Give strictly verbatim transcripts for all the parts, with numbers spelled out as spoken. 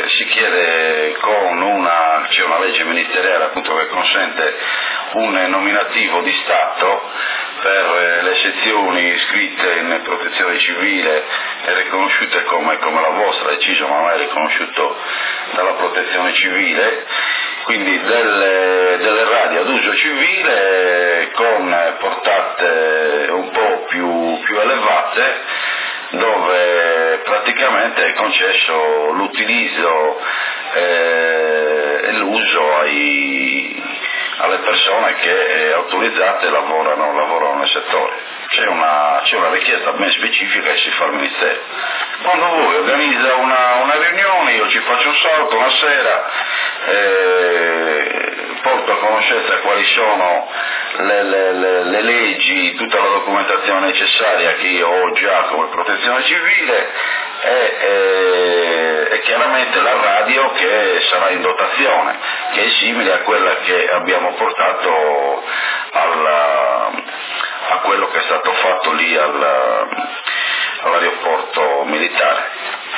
si chiede con una, c'è una legge ministeriale appunto che consente un nominativo di Stato per le sezioni iscritte in protezione civile e riconosciute come, come la vostra, deciso ma non è riconosciuto dalla protezione civile, quindi delle, delle radio ad uso civile con portate un po' più, più elevate, dove praticamente è concesso l'utilizzo eh, e l'uso ai, alle persone che autorizzate lavorano, lavorano nel settore. C'è una, c'è una richiesta ben specifica che si fa al Ministero. Quando voi organizza una, una riunione, io ci faccio un salto una sera, eh, porto a conoscenza quali sono le, le, le, le leggi, tutta la documentazione necessaria che io ho già come protezione civile e, e, e chiaramente la radio che sarà in dotazione, che è simile a quella che abbiamo portato alla, a quello che è stato fatto lì al, all'aeroporto militare.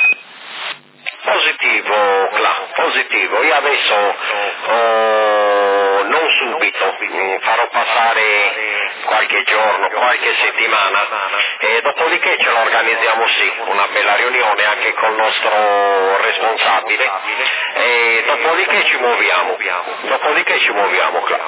Positivo, Cla, positivo. Io adesso oh, non subito, farò passare qualche giorno, qualche settimana e dopodiché ce la organizziamo sì, una bella riunione anche col nostro responsabile e dopodiché ci muoviamo, dopodiché ci muoviamo, Cla.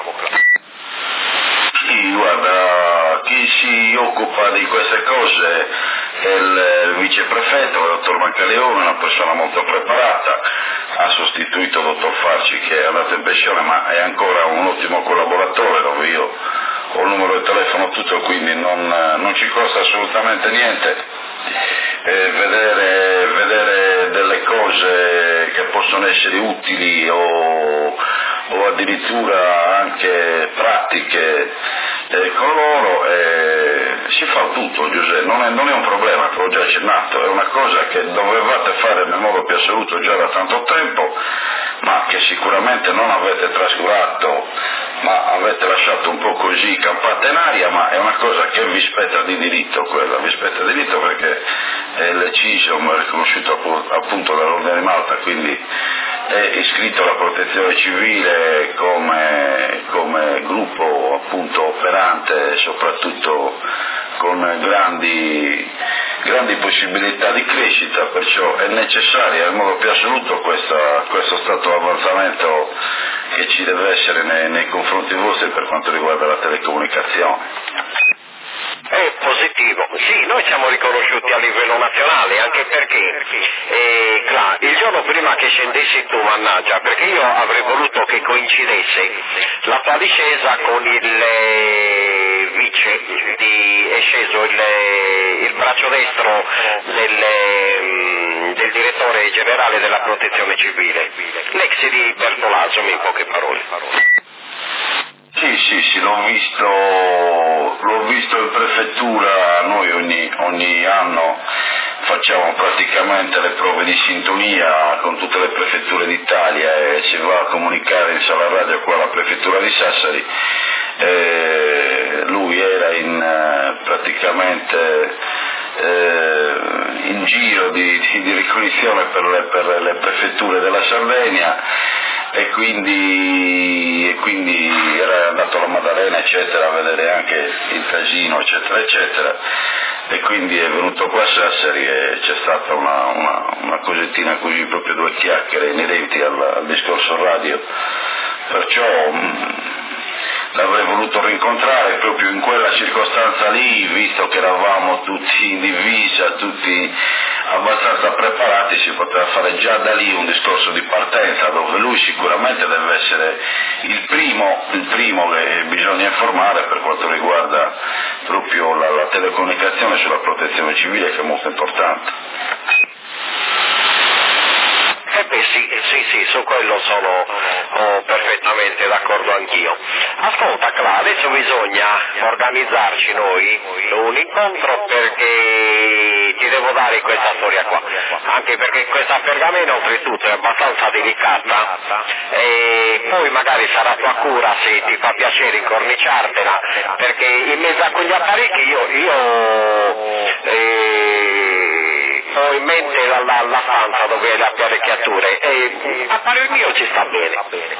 Sì, guarda, chi si occupa di queste cose è il, il viceprefetto, il dottor Mancaleone, una persona molto preparata, ha sostituito il dottor Farci che è andato in pensione ma è ancora un ottimo collaboratore, dove io ho il numero di telefono tutto, quindi non, non ci costa assolutamente niente eh, vedere, vedere delle cose che possono essere utili o, o addirittura anche pratiche eh, con loro, eh, si fa tutto, Giuseppe, non è, non è un problema, che ho già accennato, è una cosa che dovevate fare nel modo più assoluto già da tanto tempo, ma che sicuramente non avete trascurato, ma avete lasciato un po' così campata in aria, ma è una cosa che vi spetta di diritto quella, vi spetta di diritto perché è l'E-CISOM è riconosciuto appunto dall'Ordine di Malta, quindi è iscritto alla protezione civile come, come gruppo appunto operante, soprattutto con grandi, grandi possibilità di crescita, perciò è necessario in modo più assoluto questa, questo stato di avanzamento che ci deve essere nei, nei confronti vostri per quanto riguarda la telecomunicazione. È positivo, sì, noi siamo riconosciuti a livello nazionale, anche perché eh, Cla, il giorno prima che scendessi tu, mannaggia, perché io avrei voluto che coincidesse la tua discesa con il eh, vice, di, è sceso il, il braccio destro del, eh, del direttore generale della protezione civile, l'ex di Bertolazzo, in poche parole. Sì, sì, sì, l'ho visto, l'ho visto in prefettura, noi ogni, ogni anno facciamo praticamente le prove di sintonia con tutte le prefetture d'Italia e si va a comunicare in sala radio qua alla prefettura di Sassari. Eh, lui era in praticamente eh, in giro di, di, di ricognizione per le, per le prefetture della Sardegna e quindi, e quindi era andato alla Maddalena eccetera a vedere anche il casino eccetera eccetera e quindi è venuto qua a Sassari e c'è stata una, una, una cosettina così, proprio due chiacchiere inerenti al, al discorso radio, perciò mh, l'avrei voluto rincontrare proprio in quella circostanza lì, visto che eravamo tutti in divisa, tutti abbastanza preparati, si poteva fare già da lì un discorso di partenza dove lui sicuramente deve essere il primo, il primo che bisogna informare per quanto riguarda proprio la, la telecomunicazione sulla protezione civile, che è molto importante. Eh beh sì, sì, sì, su quello sono oh, perfettamente d'accordo anch'io. Ascolta Cla, adesso bisogna organizzarci noi un incontro perché ti devo dare questa storia qua, anche perché questa pergamena oltretutto è abbastanza delicata e poi magari sarà tua cura se ti fa piacere incorniciartela, perché in mezzo a quegli apparecchi io, io eh, ho in mente la, la, la stanza dove hai le apparecchiature e il mio ci sta bene.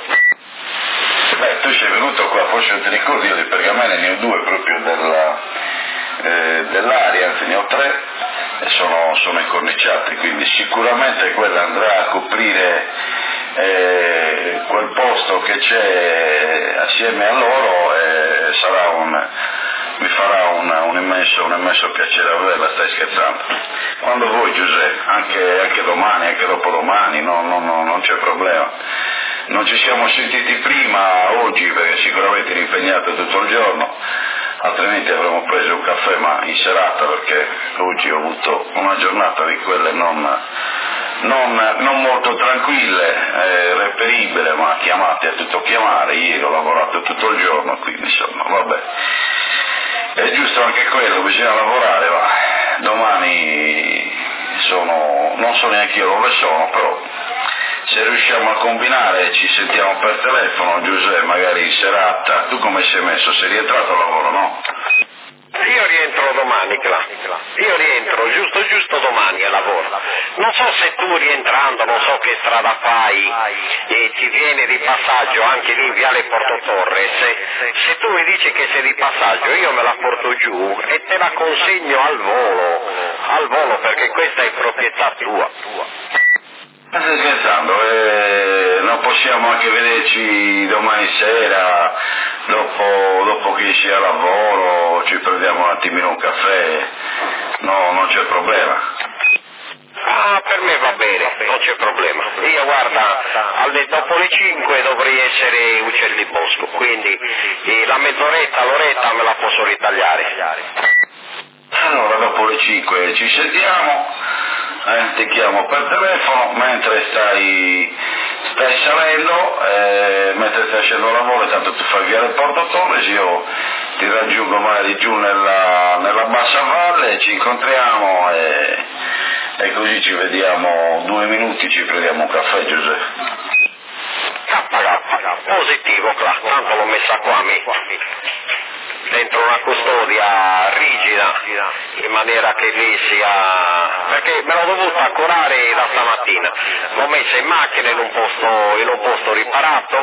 Beh, tu sei venuto qua, forse non ti ricordi, io di pergamene ne ho due proprio della, eh, dell'aria, anzi ne ho tre e sono, sono incorniciati, quindi sicuramente quella andrà a coprire eh, quel posto che c'è assieme a loro e sarà un, mi farà un, un, immenso, un immenso piacere averla, stai scherzando? Quando vuoi Giuseppe, anche, anche domani, anche dopodomani, no, no, no, non c'è problema. Non ci siamo sentiti prima oggi perché sicuramente eri impegnato tutto il giorno, altrimenti avremmo preso un caffè ma in serata perché oggi ho avuto una giornata di quelle non, non, non molto tranquille, eh, reperibile, ma chiamate a tutto chiamare, ieri ho lavorato tutto il giorno, quindi insomma vabbè. È giusto anche quello, bisogna lavorare, ma domani sono, non so neanche io dove sono, però se riusciamo a combinare ci sentiamo per telefono, Giuseppe, magari in serata. Tu come sei messo? Sei rientrato al lavoro, no? Io rientro domani, Cla. Io rientro giusto giusto domani al lavoro. Non so se tu rientrando, non so che strada fai e ti viene di passaggio anche lì in Viale Porto Torre, se, se tu mi dici che sei di passaggio io me la porto giù e te la consegno al volo, al volo perché questa è proprietà tua. Ma stai scherzando? Eh, non possiamo anche vederci domani sera, dopo, dopo che esci a lavoro, ci prendiamo un attimino un caffè? No, non c'è problema. Ah, per me va bene, non c'è problema. Io guarda, alle, dopo le cinque dovrei essere uccelli di bosco, quindi eh, la mezz'oretta, l'oretta me la posso ritagliare. Allora dopo le cinque ci sentiamo, eh, ti chiamo per telefono, mentre stai, stai salendo, eh, mentre stai scendendo al lavoro, tanto tu fai via del Porto Torres, io ti raggiungo magari giù nella, nella bassa valle, ci incontriamo e, e così ci vediamo due minuti, ci prendiamo un caffè, Giuseppe. K K, positivo, Cla, tanto l'ho messa qua, mi. Dentro una custodia rigida in maniera che lì sia, perché me l'ho dovuta curare da stamattina, l'ho messa in macchina in un posto, in un posto riparato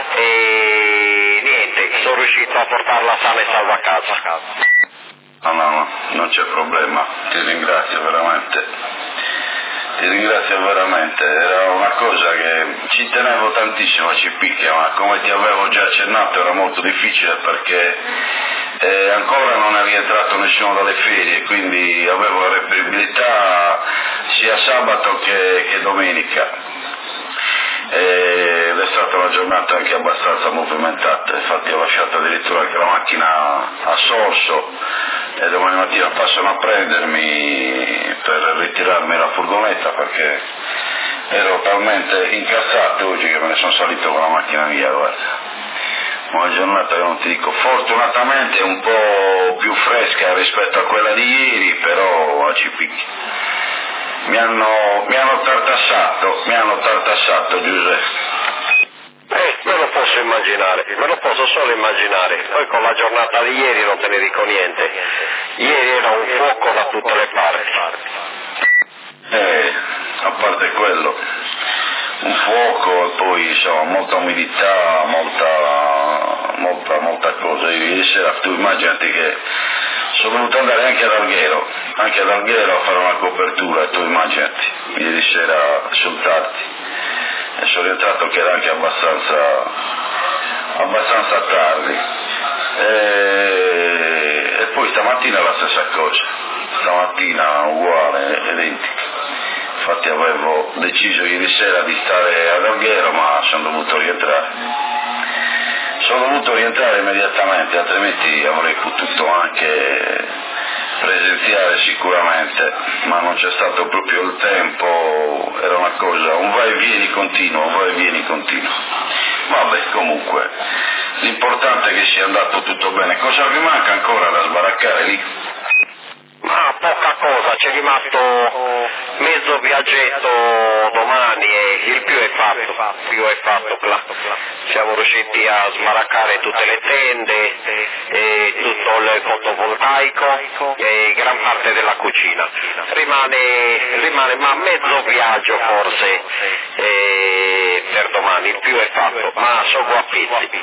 e niente, sono riuscito a portarla sana e salva a casa. No, no, no, non c'è problema, ti ringrazio veramente. Ti ringrazio veramente, era una cosa che ci tenevo tantissimo a Cipicchia, ma come ti avevo già accennato era molto difficile perché eh, ancora non è rientrato nessuno dalle ferie, quindi avevo la reperibilità sia sabato che, che domenica. Ed è stata una giornata anche abbastanza movimentata, infatti ho lasciato addirittura anche la macchina a Sorso e domani mattina passano a prendermi per ritirarmi la furgonetta perché ero talmente incazzato oggi che me ne sono salito con la macchina via, guarda. Una giornata che non ti dico, fortunatamente un po' più fresca rispetto a quella di ieri, però a Cipicchia. Mi hanno, mi hanno tartassato, mi hanno tartassato, Giuseppe. Eh, me lo posso immaginare, me lo posso solo immaginare. Poi con la giornata di ieri non te ne dico niente. Ieri era un fuoco da tutte le parti. Eh, a parte quello, un fuoco e poi insomma molta umidità, molta, molta, molta cosa. Ieri sera tu immaginati che sono dovuto andare anche ad Alghero, anche ad Alghero a fare una copertura, tu immaginati, ieri sera sul tardi, e sono rientrato che era anche abbastanza, abbastanza tardi, e, e poi stamattina la stessa cosa, stamattina uguale, identico, infatti avevo deciso ieri sera di stare ad Alghero ma sono dovuto rientrare. Sono dovuto rientrare immediatamente, altrimenti avrei potuto anche presenziare sicuramente, ma non c'è stato proprio il tempo, era una cosa, un vai e vieni continuo, un vai e vieni continuo. Vabbè, comunque, l'importante è che sia andato tutto bene. Cosa vi manca ancora da sbaraccare lì? Ma poca cosa, c'è rimasto mezzo viaggetto domani e il più è fatto, il più è fatto, Cla. Siamo riusciti a sbaraccare tutte le tende, e tutto il fotovoltaico e gran parte della cucina. Rimane, rimane ma mezzo viaggio forse eh, per domani. scioggo a pezzi.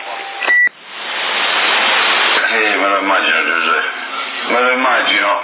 Sì, me lo immagino Giuseppe, me lo immagino,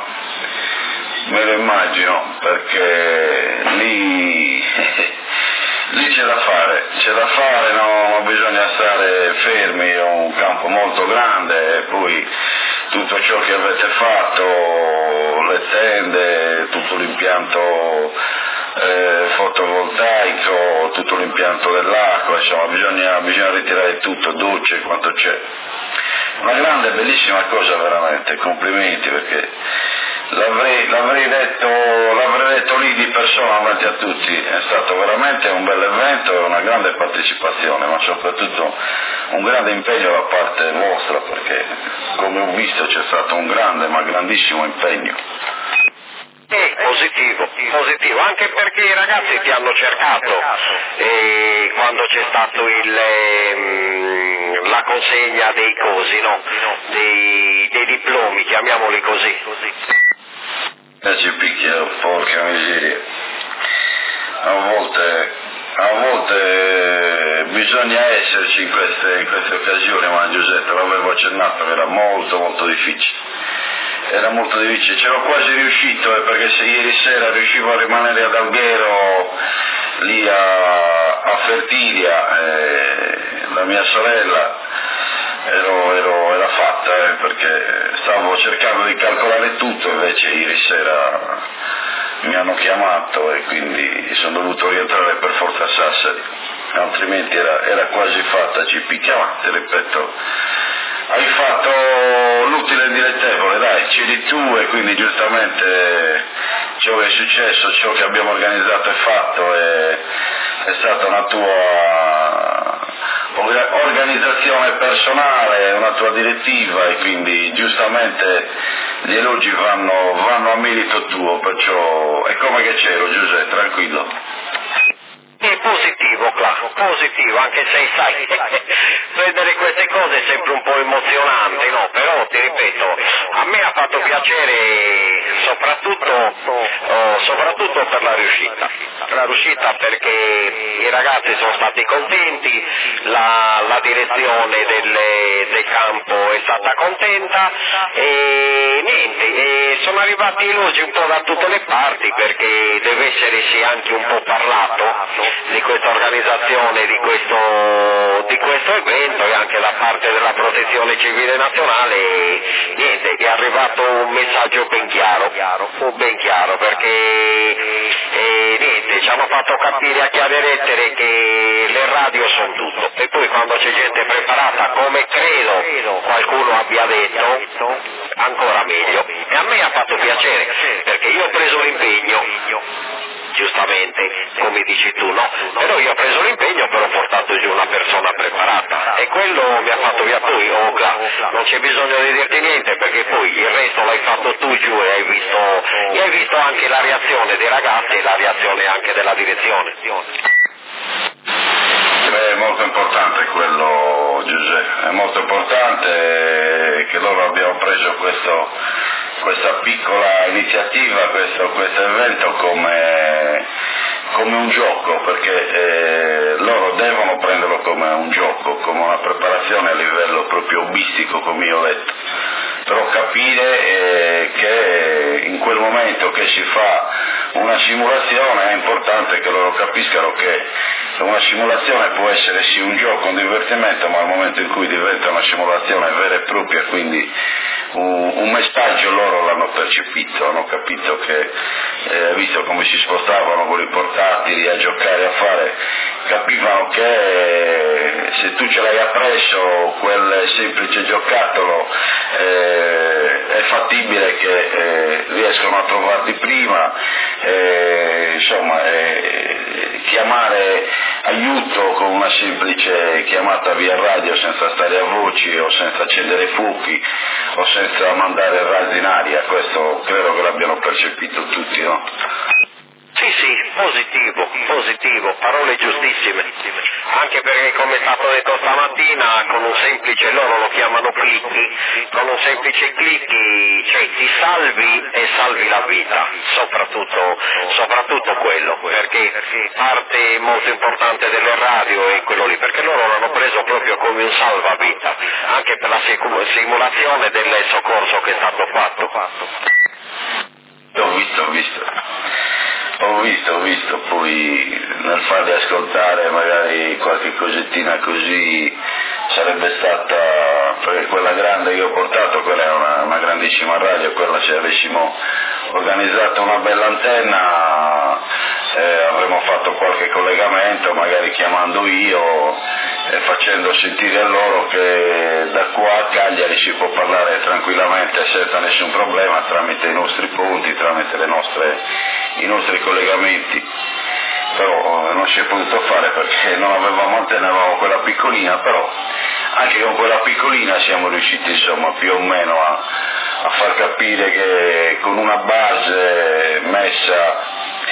me lo immagino, perché lì, lì c'è da fare, c'è da fare, no, non bisogna stare fermi, è un campo molto grande, e poi tutto ciò che avete fatto, le tende, tutto l'impianto eh, fotovoltaico, tutto l'impianto dell'acqua, insomma bisogna, bisogna ritirare tutto, docce, quanto c'è. Una grande, bellissima cosa veramente, complimenti, perché l'avrei, l'avrei, detto, l'avrei detto lì di persona davanti a tutti, è stato veramente un bel evento e una grande partecipazione, ma soprattutto un grande impegno da parte vostra, perché come ho visto c'è stato un grande, ma grandissimo impegno. Eh, positivo, positivo, anche perché i ragazzi ti hanno cercato e quando c'è stato il, ehm, la consegna dei cosi, no? Dei, dei diplomi, chiamiamoli così. E ci picchia, porca miseria. A volte, a volte bisogna esserci in queste, in queste occasioni, ma Giuseppe, l'avevo accennato, era molto molto difficile. Era molto difficile, c'ero quasi riuscito, eh, perché se ieri sera riuscivo a rimanere ad Alghero, lì a, a Fertilia, eh, la mia sorella, ero, ero, era fatta, eh, perché stavo cercando di calcolare tutto, invece ieri sera mi hanno chiamato e quindi sono dovuto rientrare per forza a Sassari, altrimenti era, era quasi fatta, ci picchiava, ti ripeto. Hai fatto l'utile e il dilettevole, dai, c'eri tu e quindi giustamente ciò che è successo, ciò che abbiamo organizzato e fatto è, è stata una tua organizzazione personale, una tua direttiva e quindi giustamente gli elogi vanno, vanno a merito tuo, perciò è come che c'ero Giuseppe, tranquillo. È positivo, Cla, positivo, anche se sai, vedere queste cose è sempre un po' emozionante, no? Però ti ripeto, a me ha fatto piacere soprattutto, oh, soprattutto per la riuscita, la riuscita perché i ragazzi sono stati contenti, la, la direzione del, del campo è stata contenta e niente, e sono arrivati elogi un po' da tutte le parti perché deve essersi anche un po' parlato di questa organizzazione, di questo, di questo evento e anche da parte della Protezione Civile Nazionale e, niente, è arrivato un messaggio ben chiaro, ben chiaro perché e, niente, ci hanno fatto capire a chiare lettere che le radio sono tutto e poi quando c'è gente preparata come credo qualcuno abbia detto ancora meglio e a me ha fatto piacere perché io ho preso l'impegno giustamente, come dici tu, no? Però io ho preso l'impegno, però ho portato giù una persona preparata e quello mi ha fatto via poi, oh, non c'è bisogno di dirti niente perché poi il resto l'hai fatto tu giù e hai visto, e hai visto anche la reazione dei ragazzi e la reazione anche della direzione. Beh, è molto importante quello, Giuseppe, è molto importante che loro abbiano preso questo, questa piccola iniziativa, questo, questo evento come, come un gioco, perché eh, loro devono prenderlo come un gioco, come una preparazione a livello proprio hobbistico, come io ho detto, però capire eh, che in quel momento che si fa una simulazione è importante che loro capiscano che una simulazione può essere sì un gioco, un divertimento, ma al momento in cui diventa una simulazione vera e propria, quindi un, un messaggio loro l'hanno percepito, hanno capito che, eh, visto come si spostavano con i portatili a giocare, a fare, capivano che eh, se tu ce l'hai appresso quel semplice giocattolo eh, è fattibile che eh, riescono a trovarti prima, eh, insomma eh, chiamare aiuto con una semplice chiamata via radio senza stare a voci o senza accendere fuochi o senza mandare razzi in aria, questo credo che l'abbiano percepito tutti, no? Sì, sì, positivo, positivo, parole giustissime, anche perché come è stato detto stamattina, con un semplice, loro lo chiamano clicchi, con un semplice clicchi, cioè ti salvi e salvi la vita, soprattutto, soprattutto quello, perché parte molto importante delle radio è quello lì, perché loro l'hanno preso proprio come un salvavita, anche per la simulazione del soccorso che è stato fatto. Ho visto, ho visto, ho visto, ho visto, poi nel farli ascoltare magari qualche cosettina così sarebbe stata, perché quella grande che ho portato, quella è una, una grandissima radio, quella se avessimo organizzato una bella antenna eh, avremmo fatto qualche collegamento, magari chiamando io e facendo sentire a loro che da qua a Cagliari si può parlare tranquillamente senza nessun problema tramite i nostri ponti, tramite le nostre, i nostri collegamenti. Però non si è potuto fare perché non avevamo antenne, avevamo quella piccolina, però anche con quella piccolina siamo riusciti insomma più o meno a, a far capire che con una base messa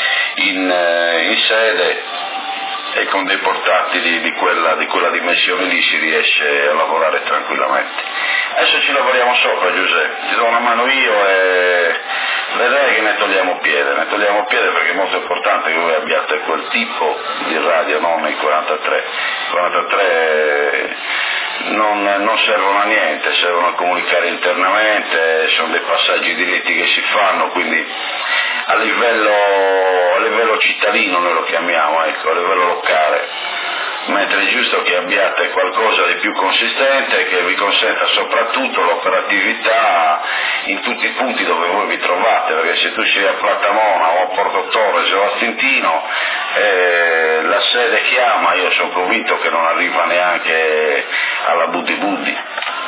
in, in sede e con dei portatili di quella, di quella dimensione lì si riesce a lavorare tranquillamente. Adesso ci lavoriamo sopra, Giuseppe, ti do una mano io e vedrai che ne togliamo piede, ne togliamo piede perché è molto importante che voi abbiate quel tipo di radio, non i quarantatré. quarantatré non, non servono a niente, servono a comunicare internamente, sono dei passaggi diretti che si fanno, quindi a livello, a livello cittadino noi lo chiamiamo, ecco, a livello locale. Mentre è giusto che abbiate qualcosa di più consistente che vi consenta soprattutto l'operatività in tutti i punti dove voi vi trovate, perché se tu sei a Platamona o a Porto Torres o a Stintino eh, la sede chiama, io sono convinto che non arriva neanche alla Buddi Buddi.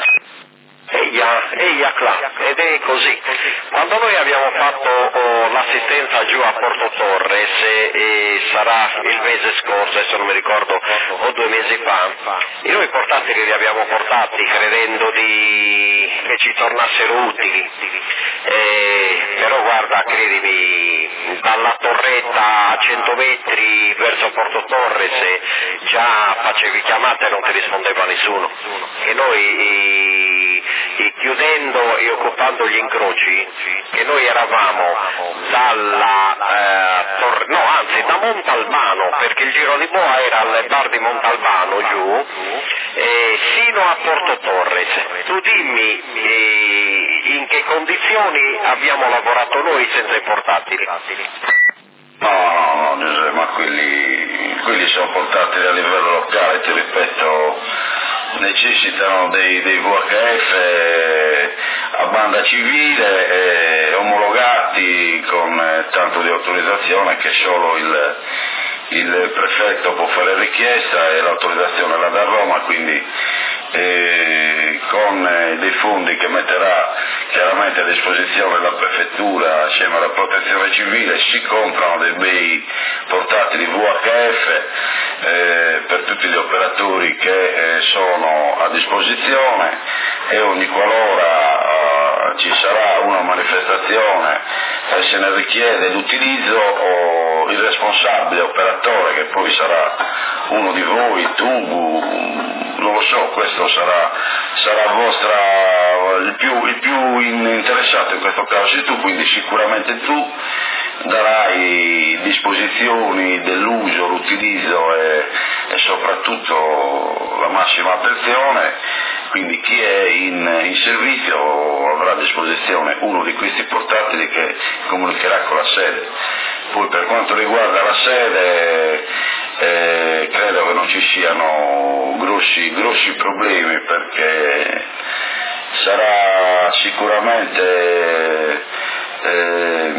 Eia, eia cla, ed è così. Quando noi abbiamo fatto oh, l'assistenza giù a Porto Torres, e, e sarà il mese scorso, adesso non mi ricordo, o due mesi fa, e noi portatili li abbiamo portati credendo di, che ci tornassero utili. Eh, però guarda, credimi, dalla torretta a cento metri verso Porto Torres già facevi chiamate e non ti rispondeva nessuno. E noi e chiudendo e occupando gli incroci, che noi eravamo dalla eh, tor- no anzi da Montalbano, perché il giro di boa era al bar di Montalbano giù, eh, sino a Porto Torres. Tu dimmi eh, in che condizioni abbiamo lavorato noi senza i portatili? No, no, no, Giuseppe, ma quelli, quelli sono portatili a livello locale, ti ripeto, necessitano dei, dei V H F a banda civile eh, omologati con eh, tanto di autorizzazione che solo il, il prefetto può fare richiesta e l'autorizzazione la dà a Roma, quindi eh, con eh, dei fondi che metterà chiaramente a disposizione la prefettura assieme alla protezione civile si comprano dei bei portatili V H F eh, per tutti gli operatori che eh, sono a disposizione e ogni qualora eh, ci sarà una manifestazione e se ne richiede l'utilizzo o il responsabile operatore che poi sarà uno di voi, tu, non lo so, questo sarà, sarà vostra, il più, il più interessato in questo caso sei tu, quindi sicuramente tu darai disposizioni dell'uso, l'utilizzo e, e soprattutto la massima attenzione, quindi chi è in, in servizio avrà a disposizione uno di questi portatili che comunicherà con la sede. Poi per quanto riguarda la sede eh, credo che non ci siano grossi, grossi problemi perché sarà sicuramente eh,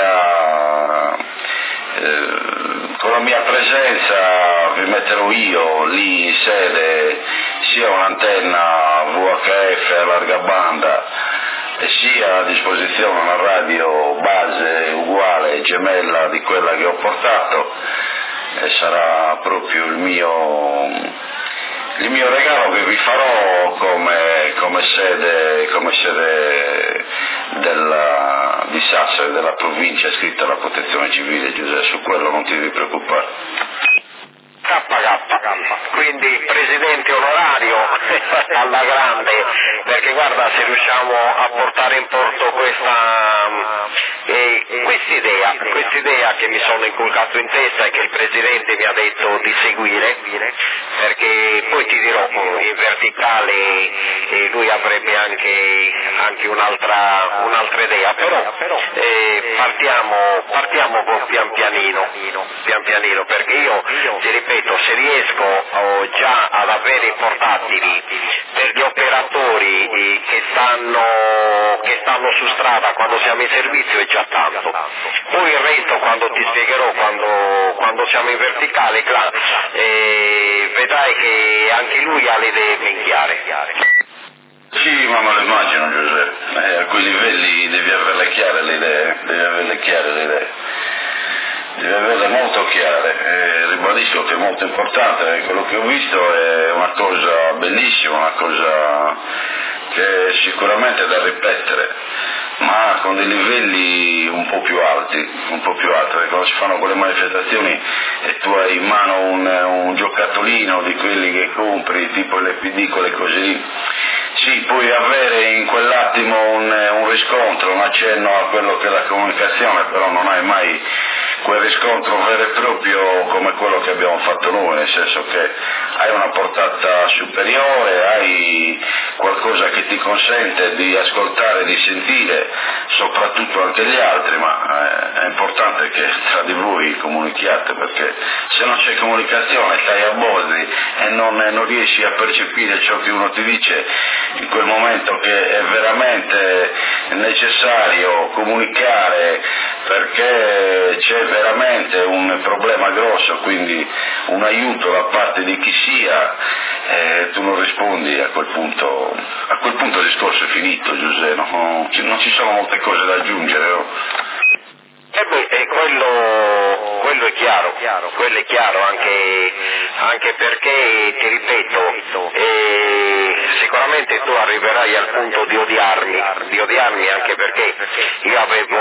mia eh, con la mia presenza vi metterò io lì in sede sia un'antenna V H F a larga banda e sia a disposizione una radio base uguale, gemella di quella che ho portato e sarà proprio il mio il mio regalo che vi farò come, come sede, come sede della, di Sassari, della provincia iscritta alla protezione civile, Giuseppe, su quello non ti devi preoccupare. K K, quindi presidente onorario alla grande, perché guarda, se riusciamo a portare in porto questa eh, quest'idea, quest'idea che mi sono inculcato in testa e che il presidente mi ha detto di seguire, perché poi ti dirò, in verticale eh, lui avrebbe anche, anche un'altra, un'altra idea, però eh, partiamo, partiamo con pian pianino, pian pianino, perché io ti ripeto, se riesco oh, già ad avere i portatili per gli operatori che stanno, che stanno su strada quando siamo in servizio è già tanto. Poi il resto, quando ti spiegherò, quando, quando siamo in verticale, clar, eh, vedrai che anche lui ha le idee ben chiare. Sì, ma me lo immagino, Giuseppe, eh, a quei livelli devi averle chiare le idee, devi averle chiare le idee. Deve averle molto chiare, eh, ribadisco che è molto importante, quello che ho visto è una cosa bellissima, una cosa che è sicuramente da ripetere, ma con dei livelli un po' più alti, un po' più alti, perché quando si fanno quelle manifestazioni e tu hai in mano un, un giocattolino di quelli che compri, tipo le P D, quelle cose lì, sì, puoi avere in quell'attimo un, un riscontro, un accenno a quello che è la comunicazione, però non hai mai quel riscontro vero e proprio come quello che abbiamo fatto noi, nel senso che hai una portata superiore, hai qualcosa che ti consente di ascoltare, di sentire, soprattutto anche gli altri, ma è importante che tra di voi comunichiate, perché se non c'è comunicazione stai a bordi e non, non riesci a percepire ciò che uno ti dice in quel momento, che è veramente necessario comunicare perché c'è veramente un problema grosso, quindi un aiuto da parte di chi sia, eh, tu non rispondi, a quel punto a quel punto il discorso è finito, Giuseppe, no? Non ci sono molte cose da aggiungere. Oh. E beh, e quello, quello è chiaro, quello è chiaro anche, anche perché, ti ripeto, eh, sicuramente tu arriverai al punto di odiarmi, di odiarmi anche perché io avevo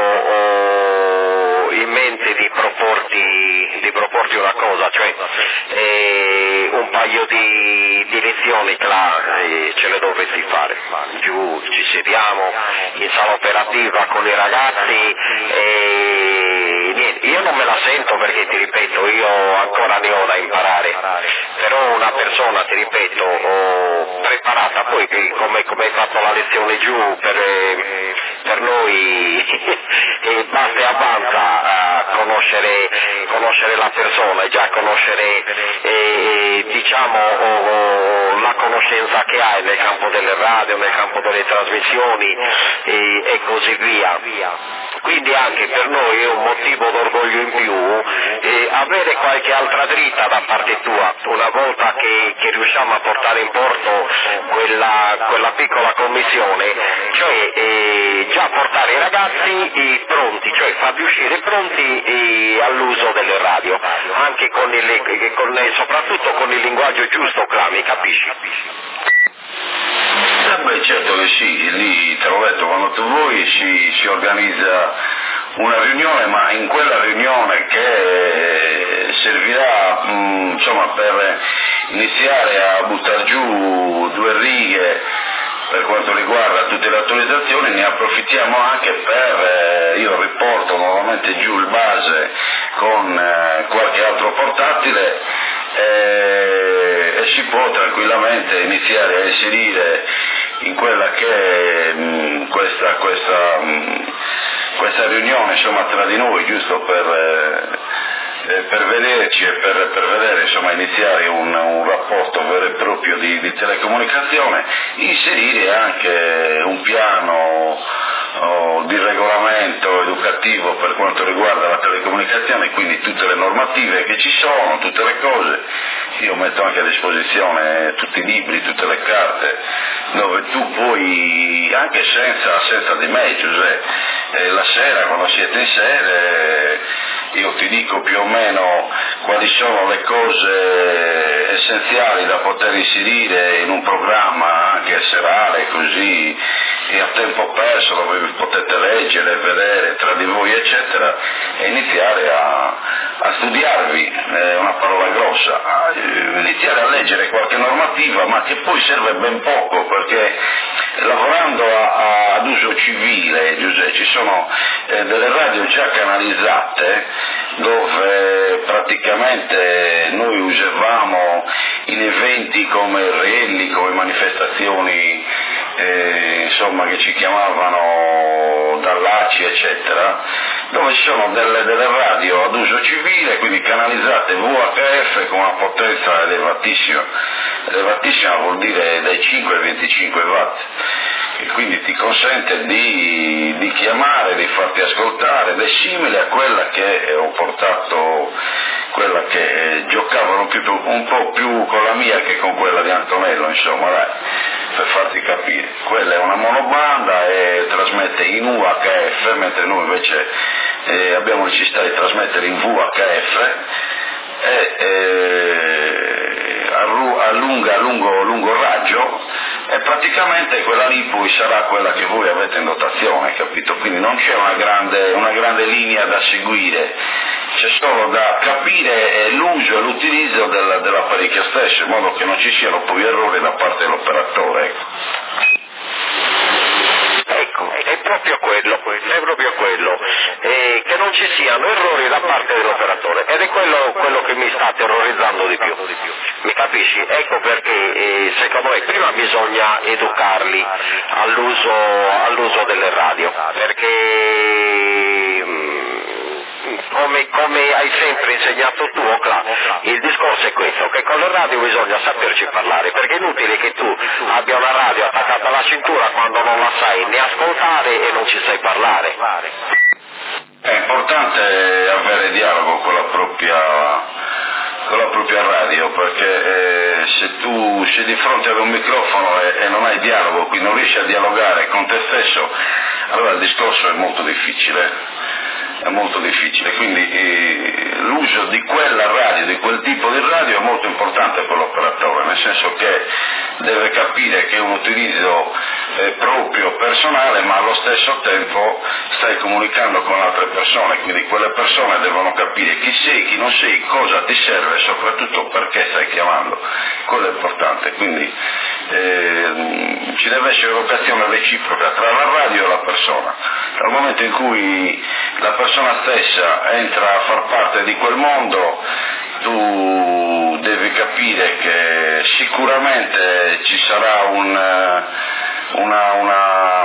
oh, in mente di proporti, di proporti una cosa, cioè eh, un paio di, di lezioni là, eh, ce le dovresti fare, giù ci sediamo in sala operativa con i ragazzi e niente, io non me la sento perché ti ripeto, io ancora ne ho da imparare, però una persona, ti ripeto, oh, preparata, poi come, come hai fatto la lezione giù per, per noi e basta e avanza a conoscere, conoscere la persona e già conoscere eh, diciamo oh, oh, la conoscenza che hai nel campo delle radio, nel campo delle trasmissioni e, e così via. Quindi anche per noi è un motivo d'orgoglio in più eh, avere qualche altra dritta da parte tua, una volta che, che riusciamo a portare in porto quella, quella piccola commissione, cioè eh, già portare i ragazzi eh, pronti, cioè farli uscire pronti eh, all'uso delle radio, anche con il, con, soprattutto con il linguaggio giusto, Clami, capisci? Eh beh, certo che sì, lì te l'ho detto, quando tu vuoi si, si organizza una riunione, ma in quella riunione che servirà mh, insomma per iniziare a buttare giù due righe per quanto riguarda tutte le autorizzazioni, ne approfittiamo anche per, eh, io riporto nuovamente giù il base con eh, qualche altro portatile eh, e si può tranquillamente iniziare a inserire in quella che è mh, questa, questa, mh, questa riunione insomma tra di noi, giusto per, eh, per vederci e per, per vedere insomma iniziare un, un rapporto vero e proprio di, di telecomunicazione, inserire anche un piano oh, di regolamento educativo per quanto riguarda la telecomunicazione, quindi tutte le normative che ci sono, tutte le cose. Io metto anche a disposizione tutti i libri, tutte le carte, dove tu puoi, anche senza, senza di me, Giuseppe, eh, la sera quando siete in sede io ti dico più o meno quali sono le cose essenziali da poter inserire in un programma anche serale, così e a tempo perso, dove potete leggere, vedere tra di voi eccetera, e iniziare a, a studiarvi, è una parola grossa, a iniziare a leggere qualche normativa, ma che poi serve ben poco, perché lavorando a, a, ad uso civile, Giuseppe, ci sono eh, delle radio già canalizzate dove praticamente noi usavamo in eventi come rally, come manifestazioni eh, insomma che ci chiamavano dall'A C I eccetera, dove ci sono delle, delle radio ad uso civile, quindi canalizzate V H F con una potenza elevatissima, elevatissima vuol dire dai cinque ai venticinque watt, e quindi ti consente di, di chiamare, di farti ascoltare, ed è simile a quella che ho portato, quella che eh, giocavano più, un po' più con la mia che con quella di Antonello, insomma, dai, per farti capire. Quella è una monobanda e trasmette in U H F, mentre noi invece eh, abbiamo necessità di trasmettere in V H F e eh, a, a, lunga, a lungo, lungo raggio, e praticamente quella lì poi sarà quella che voi avete in dotazione, capito? Quindi non c'è una grande, una grande linea da seguire, c'è solo da capire l'uso e l'utilizzo del, dell'apparecchio stesso, in modo che non ci siano poi errori da parte dell'operatore. Ecco. Ecco, è proprio quello, è proprio quello, eh, che non ci siano errori da parte dell'operatore, ed è quello, quello che mi sta terrorizzando di più, mi capisci? Ecco perché eh, secondo me prima bisogna educarli all'uso, all'uso delle radio, perché come, come hai sempre insegnato tu, Ocla, il discorso è questo, che con le radio bisogna saperci parlare, perché è inutile che tu abbia una radio attaccata alla cintura quando non la sai né ascoltare e non ci sai parlare. È importante avere dialogo con la propria, con la propria radio, perché eh, se tu sei di fronte ad un microfono e, e non hai dialogo, quindi non riesci a dialogare con te stesso, allora il discorso è molto difficile. È molto difficile, quindi eh, l'uso di quella radio, di quel tipo di radio è molto importante per l'operatore, nel senso che deve capire che è un utilizzo eh, proprio personale, ma allo stesso tempo stai comunicando con altre persone, quindi quelle persone devono capire chi sei, chi non sei, cosa ti serve e soprattutto perché stai chiamando, quello è importante, quindi eh, ci deve essere un'occasione reciproca tra la radio e la persona. Dal momento in cui la persona stessa entra a far parte di quel mondo, tu devi capire che sicuramente ci sarà un, una, una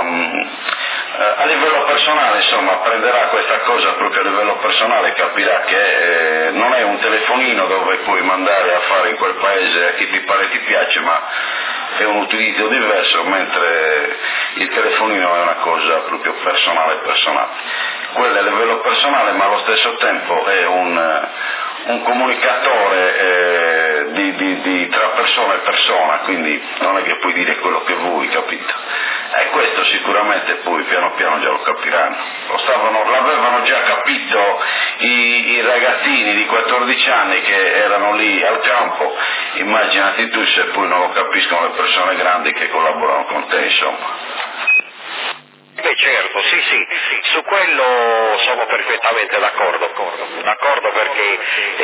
a livello personale, insomma, prenderà questa cosa proprio a livello personale, capirà che eh, non è un telefonino dove puoi mandare a fare in quel paese a chi ti pare ti piace, ma è un utilizzo diverso, mentre il telefonino è una cosa proprio personale personale. Quello è a livello personale, ma allo stesso tempo è un, un comunicatore eh, di, di, di, tra persona e persona, quindi non è che puoi dire quello che vuoi, capito? E questo sicuramente poi piano piano già lo capiranno. Lo stavano, l'avevano già capito i, i ragazzini di quattordici anni che erano lì al campo, immaginati tu se poi non lo capiscono le persone grandi che collaborano con te, insomma. Beh certo, sì sì, su quello sono perfettamente d'accordo, d'accordo perché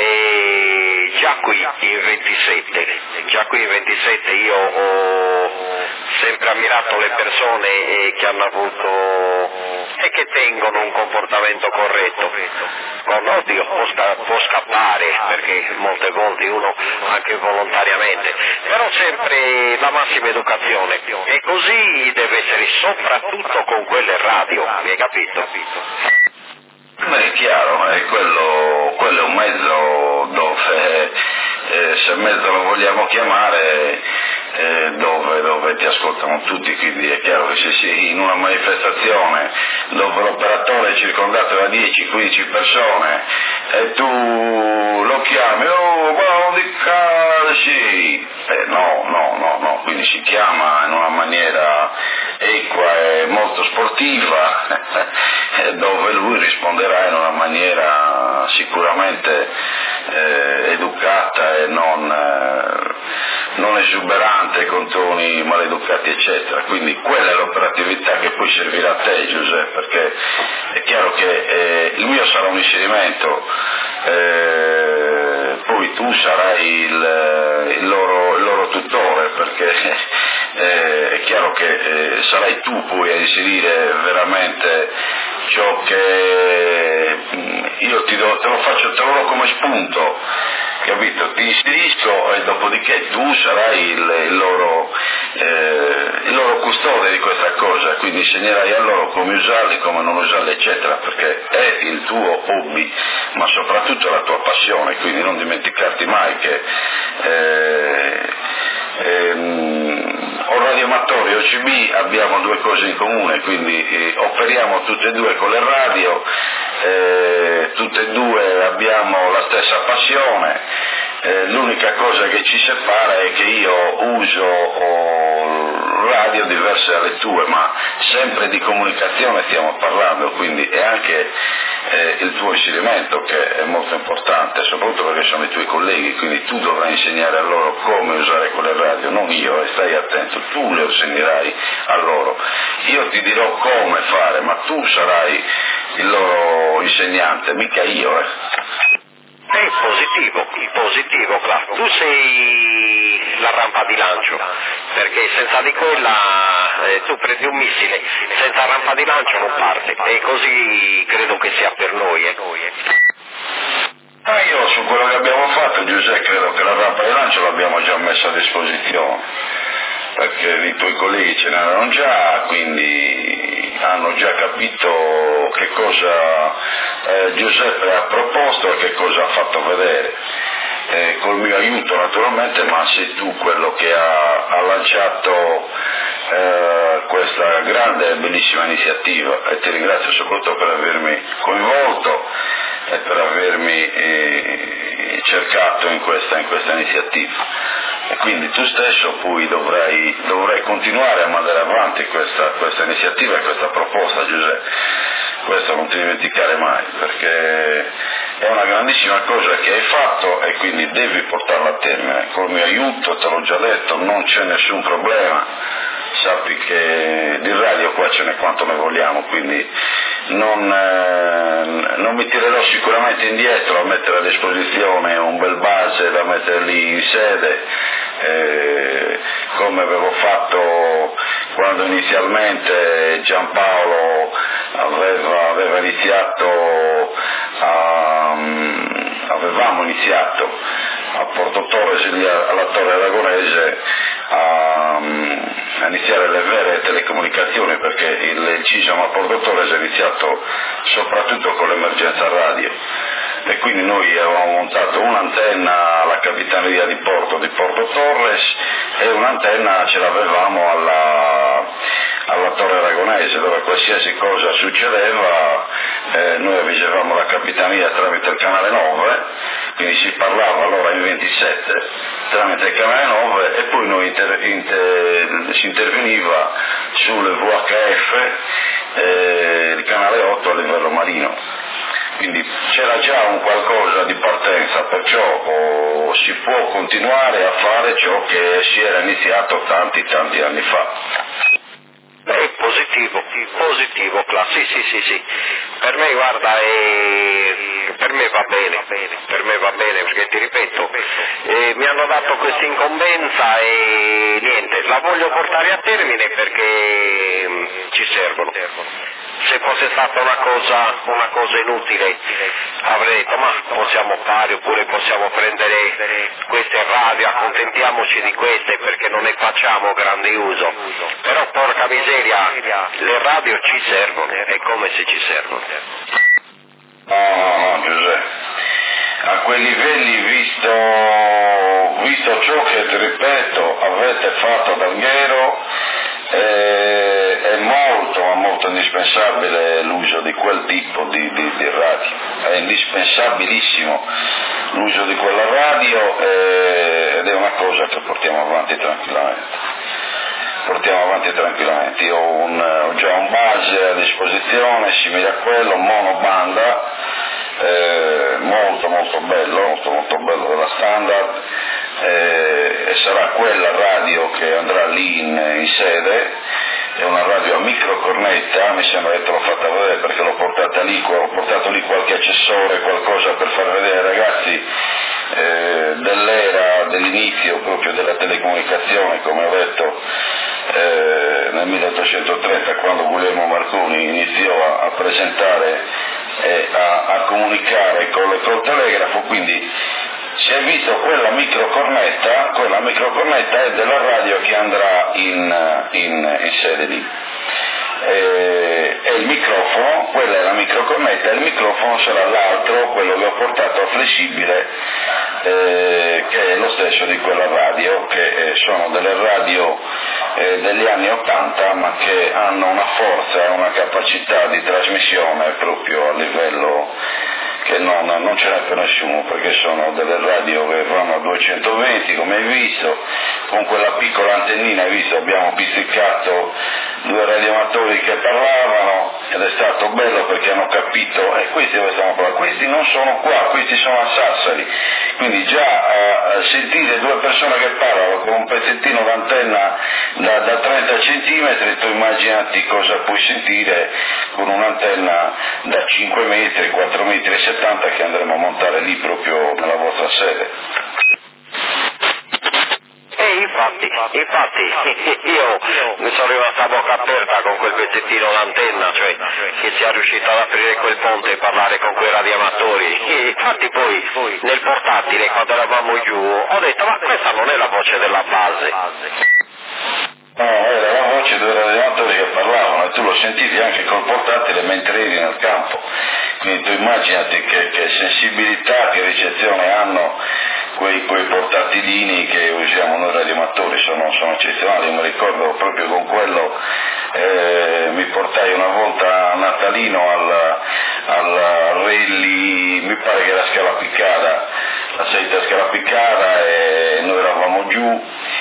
eh, già qui in ventisette, già qui in ventisette io ho sempre ammirato le persone eh, che hanno avuto e che tengono un comportamento corretto, con oddio può, sca- può scappare perché molte volte uno anche volontariamente, però sempre la massima educazione e così deve essere soprattutto con quelle radio, mi hai capito? Beh, è chiaro, è quello, quello è un mezzo dove, eh, se mezzo lo vogliamo chiamare, eh, dove, dove ti ascoltano tutti, quindi è chiaro che se sei in una manifestazione dove l'operatore è circondato da dieci quindici persone e tu lo chiami, oh, ma non di calci, eh, no, no, no, no, quindi si chiama in una maniera equa e molto sportiva, dove lui risponderà in una maniera sicuramente eh, educata e non, eh, esuberante con toni maleducati eccetera, quindi quella è l'operatività che poi servirà a te, Giuseppe, perché è chiaro che eh, il mio sarà un inserimento, eh, poi tu sarai il, il, loro, il loro tutore, perché eh, è chiaro che eh, sarai tu poi a inserire veramente ciò che io ti do, te lo faccio, te lo do come spunto, capito? Ti inserisco e dopodiché tu sarai il, il, loro, eh, il loro custode di questa cosa, quindi insegnerai a loro come usarli, come non usarli eccetera, perché è il tuo hobby ma soprattutto la tua passione, quindi non dimenticarti mai che eh, ehm, o radioamatori o C B abbiamo due cose in comune, quindi eh, operiamo tutte e due con le radio, eh, tutte e due abbiamo la stessa passione, eh, l'unica cosa che ci separa è che io uso oh, radio diverse dalle tue, ma sempre di comunicazione stiamo parlando, quindi è anche eh, il tuo inserimento che è molto importante, soprattutto perché sono i tuoi colleghi, quindi tu dovrai insegnare a loro come usare quelle radio, non io, e stai attento, tu le insegnerai a loro, io ti dirò come fare, ma tu sarai il loro insegnante, mica io, eh. È positivo, positivo, Cla. Tu sei la rampa di lancio, perché senza di quella eh, tu prendi un missile, senza rampa di lancio non parte, e così credo che sia per noi. Eh. Ah, io su quello che abbiamo fatto, Giuseppe, credo che la rampa di lancio l'abbiamo già messa a disposizione, perché i tuoi colleghi ce n'erano già, quindi hanno già capito che cosa eh, Giuseppe ha proposto e che cosa ha fatto vedere, eh, col mio aiuto naturalmente, ma sei tu quello che ha, ha lanciato eh, questa grande e bellissima iniziativa, e ti ringrazio soprattutto per avermi coinvolto e per avermi eh, cercato in questa, in questa iniziativa. E quindi tu stesso poi dovrai, dovrai continuare a mandare avanti questa, questa iniziativa e questa proposta, Giuseppe, questo non ti dimenticare mai, perché è una grandissima cosa che hai fatto e quindi devi portarla a termine, col mio aiuto, te l'ho già detto, non c'è nessun problema, sappi che di radio qua ce n'è quanto ne vogliamo, quindi non, eh, non mi tirerò sicuramente indietro a mettere a disposizione un bel base da mettere lì in sede, eh, come avevo fatto quando inizialmente Giampaolo aveva, aveva iniziato a, avevamo iniziato a Porto Torres, alla Torre Aragonese, a, a iniziare le vere telecomunicazioni, perché il C I S A M a Porto Torres è iniziato soprattutto con l'emergenza radio, e quindi noi avevamo montato un'antenna alla capitaneria di Porto di Porto Torres e un'antenna ce l'avevamo alla, alla Torre Aragonese, dove qualsiasi cosa succedeva eh, noi avvisavamo la capitania tramite il canale nove, quindi si parlava allora in ventisette tramite il canale nove, e poi noi inter, inter, si interveniva sulle V H F, eh, il canale otto a livello marino. Quindi c'era già un qualcosa di partenza, perciò oh, si può continuare a fare ciò che si era iniziato tanti tanti anni fa. È positivo, positivo, Cla. Sì, sì, sì, sì. Per me, guarda, è... per me va bene, per me va bene, perché ti ripeto, eh, mi hanno dato questa incombenza e niente, la voglio portare a termine perché mh, ci servono. Se fosse stata una cosa, una cosa inutile avrei detto ma possiamo fare, oppure possiamo prendere queste radio, accontentiamoci di queste perché non ne facciamo grande uso, però porca miseria, le radio ci servono, è come se ci servono. No, no, no, Giuseppe, a quei livelli, visto, visto ciò che, ti ripeto, avete fatto ad Alghero, eh, è molto, ma molto indispensabile l'uso di quel tipo di, di, di radio, è indispensabilissimo l'uso di quella radio eh, ed è una cosa che portiamo avanti tranquillamente. Portiamo avanti tranquillamente. Io ho, un, ho già un base a disposizione simile a quello, monobanda, eh, molto molto bello, molto molto bello della standard, eh, e sarà quella radio che andrà lì in, in sede, è una radio a microcornetta, mi sembra che te l'ho fatta vedere perché l'ho portata lì, ho portato lì qualche accessore, qualcosa per far vedere ai ragazzi eh, dell'era, dell'inizio proprio della telecomunicazione, come ho detto eh, nel milleottocentotrenta, quando Guglielmo Marconi iniziò a, a presentare e a, a comunicare con, le, col telegrafo, quindi si è visto quella microcornetta, quella microcornetta è della radio che andrà in, in, in sede lì. E, e il microfono, quella è la microcornetta, e il microfono sarà l'altro, quello che ho portato a flessibile, eh, che è lo stesso di quella radio, che eh, sono delle radio eh, degli anni ottanta, ma che hanno una forza e una capacità di trasmissione proprio a livello che non, non ce n'è per nessuno, perché sono delle radio che vanno a duecentoventi, come hai visto, con quella piccola antennina, hai visto, abbiamo pizzicato due radioamatori che parlavano, ed è stato bello perché hanno capito, e eh, questi dove stiamo qua? Questi non sono qua, questi sono a Sassari, quindi già a, a sentire due persone che parlano con un pezzettino d'antenna da, da trenta centimetri, tu immaginati cosa puoi sentire con un'antenna da cinque metri, quattro metri e settanta che andremo a montare lì proprio nella vostra sede. E infatti, infatti io mi sono rimasta a bocca aperta con quel pezzettino d'antenna, cioè che sia riuscito ad aprire quel ponte e parlare con quei radioamatori. E infatti poi nel portatile, quando eravamo giù, ho detto ma questa non è la voce della base. No, era la voce dei radioamatori che parlavano e tu lo sentivi anche col portatile mentre eri nel campo. Quindi tu immaginati che, che sensibilità, che ricezione hanno quei, quei portatilini che usiamo noi radioamatori, sono, sono eccezionali. Io mi ricordo proprio con quello, eh, mi portai una volta a Natalino al, al Rally, mi pare che era Scalapiccara, la sede Scalapiccara, e noi eravamo giù.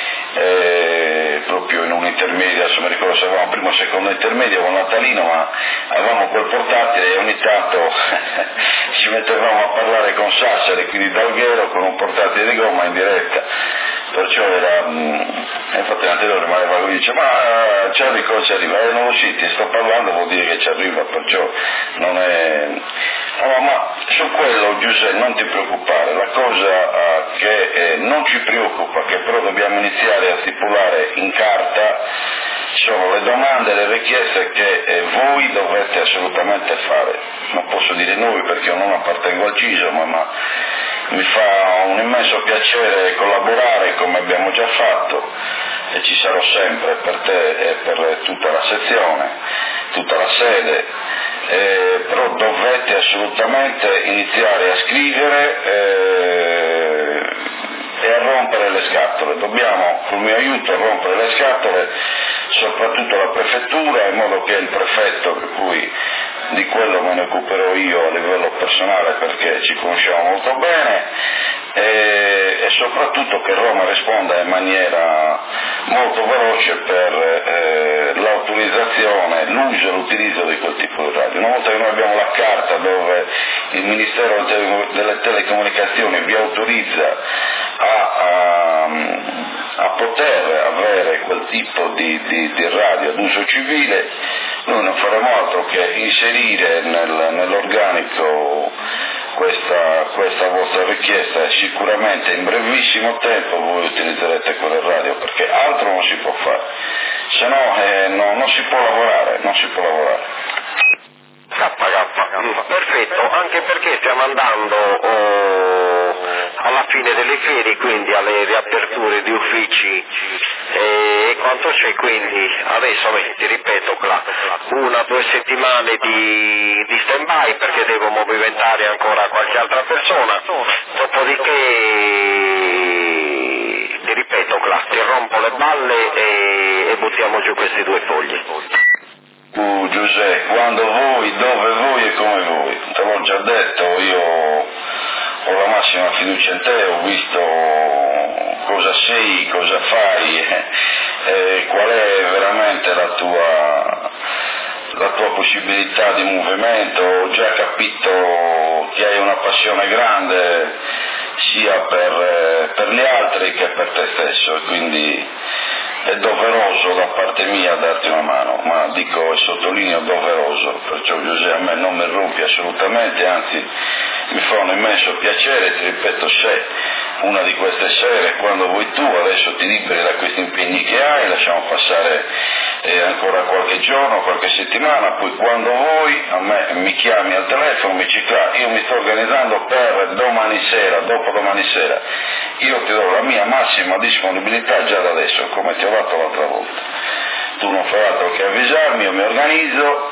Eh, proprio in un intermedio, adesso mi ricordo se avevamo primo o secondo intermedio con Natalino, ma avevamo quel portatile e ogni tanto ci mettevamo a parlare con Sassari, quindi d'Alghero, con un portatile di gomma in diretta, perciò era, mh, infatti l'anteriore rimaneva lui, dice ma ci arriva, ci arriva, eh, non lo senti, sto parlando, vuol dire che ci arriva, perciò non è... No, ma su quello Giuseppe non ti preoccupare, la cosa eh, che eh, non ci preoccupa, che però dobbiamo iniziare a stipulare in carta, sono le domande e le richieste che eh, voi dovete assolutamente fare. Non posso dire noi perché io non appartengo al CISOM, ma mi fa un immenso piacere collaborare come abbiamo già fatto e ci sarò sempre per te e per tutta la sezione, tutta la sede. Eh, però dovete assolutamente iniziare a scrivere eh, e a rompere le scatole. Dobbiamo, col mio aiuto, rompere le scatole, soprattutto la prefettura, in modo che il prefetto, per cui di quello me ne occuperò io a livello personale perché ci conosciamo molto bene, e, e soprattutto che Roma risponda in maniera molto veloce per eh, l'autorizzazione, l'uso e l'utilizzo di quel tipo di radio. Una volta che noi abbiamo la carta dove il Ministero delle Telecomunicazioni vi autorizza a, a, a poter avere quel tipo di, di, di radio ad uso civile, noi non faremo altro che inserire nel, nell'organico questa, questa vostra richiesta e sicuramente in brevissimo tempo voi utilizzerete quelle radio, perché altro non si può fare, se no eh, no, non si può lavorare, non si può lavorare. K K, perfetto, anche perché stiamo andando oh, alla fine delle ferie, quindi alle riaperture di uffici, e quanto c'è, quindi adesso ti ripeto Cla, una o due settimane di, di stand by perché devo movimentare ancora qualche altra persona, dopodiché ti ripeto Cla, ti rompo le balle e, e buttiamo giù questi due fogli. Uh, Giuseppe, quando voi, dove voi e come voi, te l'ho già detto, io ho la massima fiducia in te, ho visto cosa sei, cosa fai, eh, qual è veramente la tua, la tua possibilità di movimento, ho già capito che hai una passione grande sia per, eh, per gli altri che per te stesso, e quindi è doveroso da parte mia darti una mano, ma dico e sottolineo doveroso, perciò Giuseppe a me non mi rompi assolutamente, anzi mi fa un immenso piacere, ti ripeto, se una di queste sere, quando vuoi tu, adesso ti liberi da questi impegni che hai, lasciamo passare eh, ancora qualche giorno, qualche settimana, poi quando vuoi a me mi chiami al telefono, mi ci chiami, io mi sto organizzando per domani sera, dopo domani sera, io ti do la mia massima disponibilità già da adesso, come ti ho dato l'altra volta. Tu non fai altro che avvisarmi, io mi organizzo,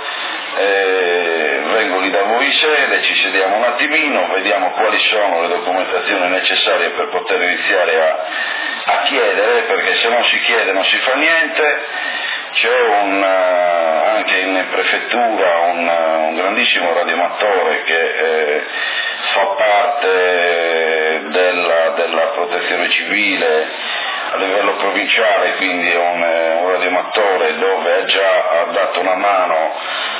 eh, vengo lì da voi in sede, ci sediamo un attimino, vediamo quali sono le documentazioni necessarie per poter iniziare a, a chiedere, perché se non si chiede non si fa niente. C'è un, uh, anche in prefettura un, uh, un grandissimo radioamatore che eh, fa parte della, della protezione civile a livello provinciale, quindi è un, un radioamatore dove ha già ha dato una mano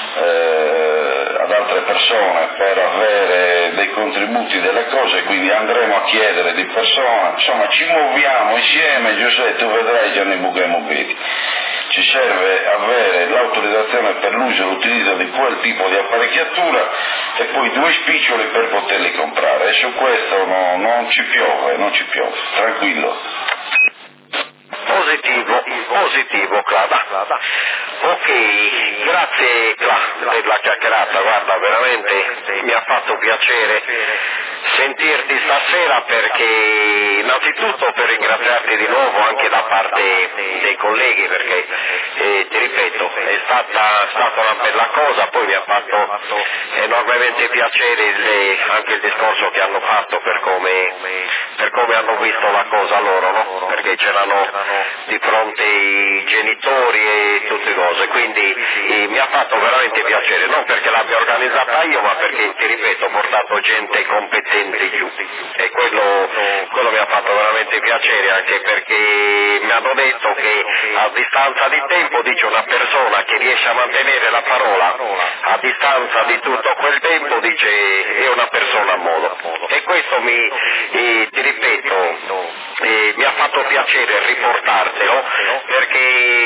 eh, ad altre persone per avere dei contributi, delle cose, quindi andremo a chiedere di persona, insomma ci muoviamo insieme, Giuseppe, tu vedrai Gianni Buca Immobiliari. Ci serve avere l'autorizzazione per l'uso e l'utilizzo di quel tipo di apparecchiatura e poi due spiccioli per poterli comprare, e su questo no, non ci piove, non ci piove, tranquillo. Positivo, positivo, Clada. Ok, grazie Cla per la chiacchierata, guarda, veramente mi ha fatto piacere sentirti stasera, perché innanzitutto per ringraziarti di nuovo anche da parte dei colleghi, perché eh, ti ripeto, è stata, stata una bella cosa, poi mi ha fatto enormemente piacere il, anche il discorso che hanno fatto per come, per come hanno visto la cosa loro, no? Perché c'erano di fronte i genitori e tutte cose, quindi eh, mi ha fatto veramente piacere, non perché l'abbia organizzata io, ma perché, ti ripeto, ho portato gente competente giù, e quello, quello mi ha fatto veramente piacere, anche perché mi hanno detto che a distanza di tempo, dice, una persona che riesce a mantenere la parola a distanza di tutto quel tempo, dice, è una persona a modo, e questo mi, eh, ti ripeto, eh, mi ha fatto piacere riportartelo, perché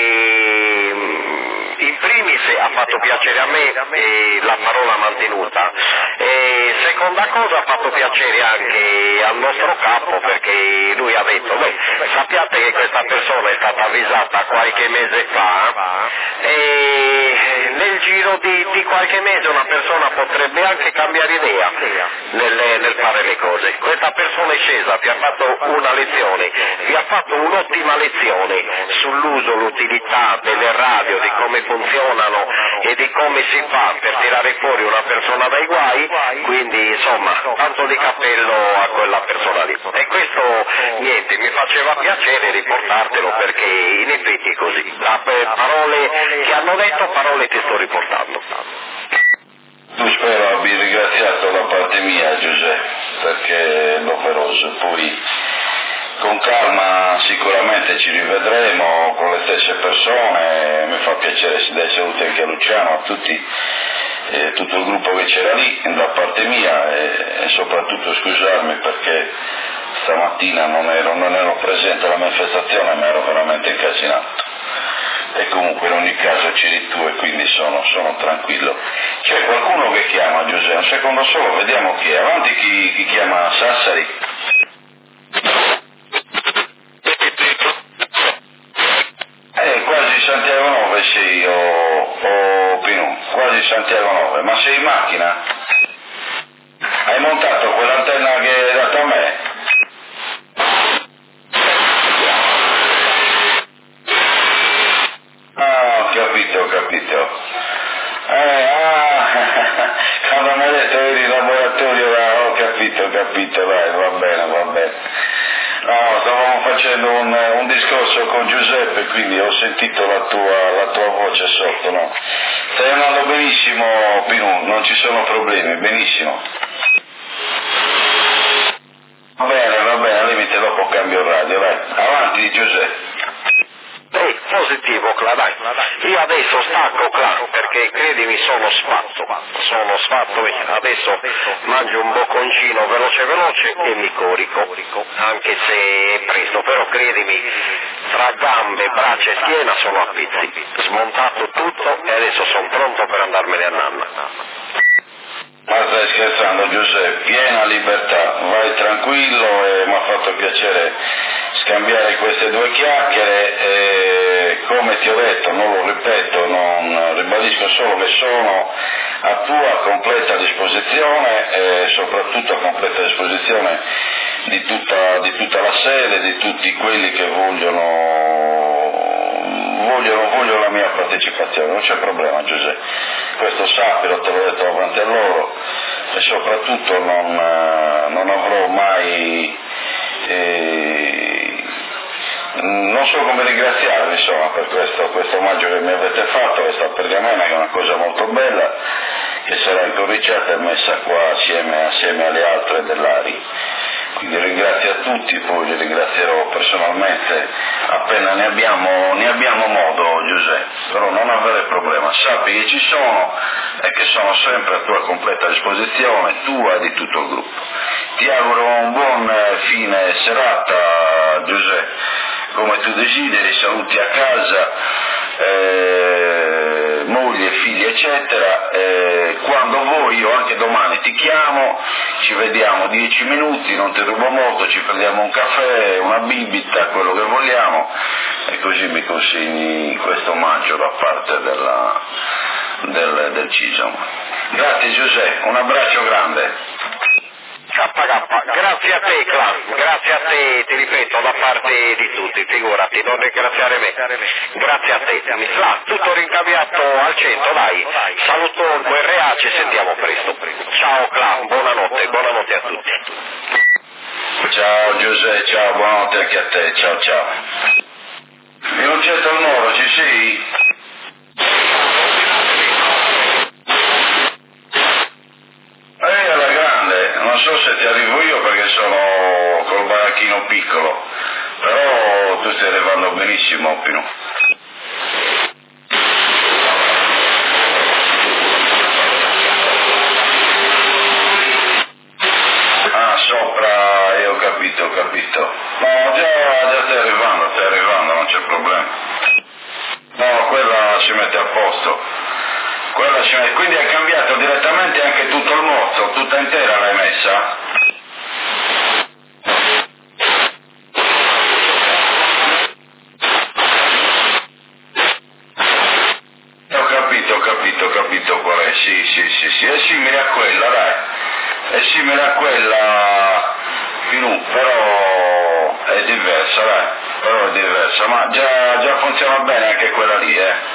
in primis ha fatto piacere a me eh, la parola mantenuta, e seconda cosa ha fatto piacere anche al nostro capo, perché lui ha detto, beh, sappiate che questa persona è stata avvisata qualche mese fa, e nel giro di, di qualche mese una persona potrebbe anche cambiare idea nel, nel fare le cose. Questa persona è scesa, ti ha fatto una lezione, vi ha fatto un'ottima lezione sull'uso, l'utilità delle radio, di come funzionano e di come si fa per tirare fuori una persona dai guai, quindi insomma tanto di cappello a quella persona lì, e questo niente, mi faceva piacere riportartelo, perché in effetti è così, da parole che hanno detto, parole ti sto riportando. Tu spero abbia ringraziato da parte mia, Giuseppe, perché è doveroso, poi con calma sicuramente ci rivedremo con le stesse persone, mi fa piacere se dai saluti anche a Luciano, a tutti, eh, tutto il gruppo che c'era lì da parte mia, e, e soprattutto scusarmi perché stamattina non ero, non ero presente alla manifestazione, ma ero veramente incasinato. E comunque in ogni caso c'eri tu e quindi sono, sono tranquillo. C'è qualcuno che chiama, Giuseppe? Un secondo solo, vediamo chi è. Avanti, chi, chi chiama Sassari? Eh, quasi Santiago nove sei, o, o Pinù, quasi Santiago nove, ma sei in macchina? Hai montato quell'antenna che hai dato a me? Ah, ho capito, ho capito. Eh, ah, quando mi hai detto eri in laboratorio, ah, ho capito, ho capito, dai, va bene, va bene. No, stavamo facendo un, un discorso con Giuseppe, quindi ho sentito la tua, la tua voce sotto, no? Stai andando benissimo, Pinù, non ci sono problemi, benissimo. Va bene, va bene, al limite dopo cambio il radio, dai. Avanti, Giuseppe. Beh, positivo, Cla, dai. Io adesso stacco, Cla, perché perché credimi sono sfatto, sono sfatto, adesso mangio un bocconcino veloce veloce e mi corico, anche se è presto, però credimi, tra gambe, braccia e schiena sono a pizzi, smontato tutto e adesso sono pronto per andarmene a nanna. Ma stai scherzando Giuseppe, piena libertà, vai tranquillo e mi ha fatto piacere scambiare queste due chiacchiere e come ti ho detto, non lo ripeto, non ribadisco solo che sono a tua completa disposizione e soprattutto a completa disposizione di tutta, di tutta la sede, di tutti quelli che vogliono, vogliono, vogliono la mia partecipazione, non c'è problema Giuseppe, questo sappilo, te l'ho detto davanti a loro e soprattutto non, non avrò mai, eh, non so come ringraziarvi insomma per questo, questo omaggio che mi avete fatto, questa pergamena che è una cosa molto bella che sarà incorniciata e messa qua assieme, assieme alle altre dell'Ari. Quindi ringrazio a tutti, poi li ringrazierò personalmente appena ne abbiamo, ne abbiamo modo Giuseppe, però non avere problema, sappi che ci sono e che sono sempre a tua completa disposizione, tua e di tutto il gruppo. Ti auguro un buon fine serata Giuseppe, come tu desideri, saluti a casa, eh, moglie, figli eccetera, eh, quando vuoi io anche domani ti chiamo, ci vediamo dieci minuti, non ti rubo molto, ci prendiamo un caffè, una bibita, quello che vogliamo e così mi consegni questo omaggio da parte della, del, del C I S O M. Grazie Giuseppe, un abbraccio grande. K K, grazie a te Cla, grazie a te, ti ripeto, da parte di tutti, figurati, non ringraziare me, grazie a te, Cla, tutto rincaviato al cento, dai, saluto il V R A, ci sentiamo presto, ciao Cla, buonanotte, buonanotte a tutti. Ciao Giuseppe, ciao, buonanotte anche a te, ciao ciao. Minuccetto al Moro, ci sei? Eh, alla grande, non so se ti arrivo io perché sono col baracchino piccolo, però tu stai arrivando benissimo, Pino. Ah, sopra, io ho capito, ho capito. No, già, già stai arrivando, stai arrivando, non c'è problema. No, quella si mette a posto. Quella ci mette, quindi hai cambiato direttamente anche tutto il mozzo, tutta intera l'hai messa? Ho capito, ho capito, ho capito qual è, sì, sì, sì, sì, è simile a quella, dai, è simile a quella, Pinù, però è diversa, dai, però è diversa, ma già, già funziona bene anche quella lì, eh.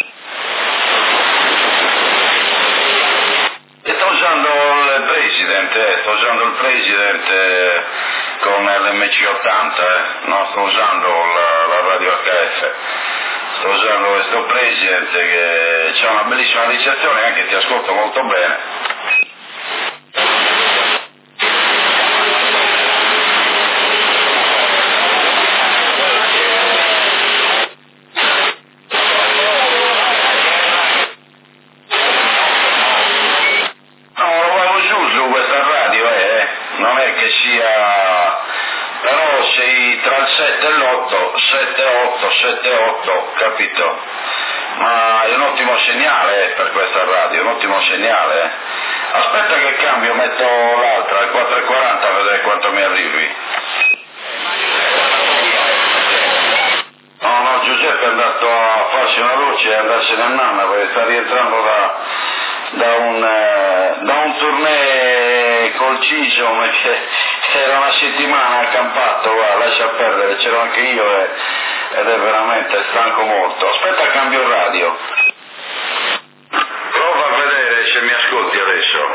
Sto usando il President, eh, sto usando il President eh, con l'M C ottanta, eh, non sto usando la, la radio H F, sto usando questo President che c'ha una bellissima ricezione e anche ti ascolto molto bene. sette otto, capito? Ma è un ottimo segnale per questa radio, un ottimo segnale. Aspetta che cambio, metto l'altra, al quattro e quaranta, a vedere quanto mi arrivi. No, no, Giuseppe è andato a farsi una luce e andarsene a nanna perché sta rientrando da, da un eh, da un tournée col C I S O M che era una settimana accampato, guarda, lascia perdere, c'ero anche io e, ed è veramente stanco molto. Aspetta, cambio radio. Prova a vedere se mi ascolti adesso.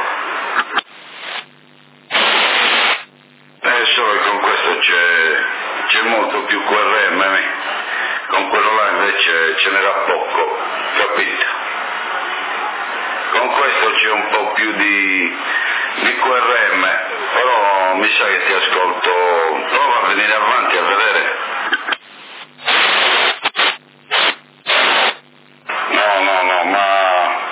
Adesso con questo c'è, c'è molto più Q R M, eh? Con quello là invece ce n'era poco, capito? Con questo c'è un po' più di, di Q R M, però mi sa che ti ascolto. Prova a venire avanti a vedere. No, no, no, ma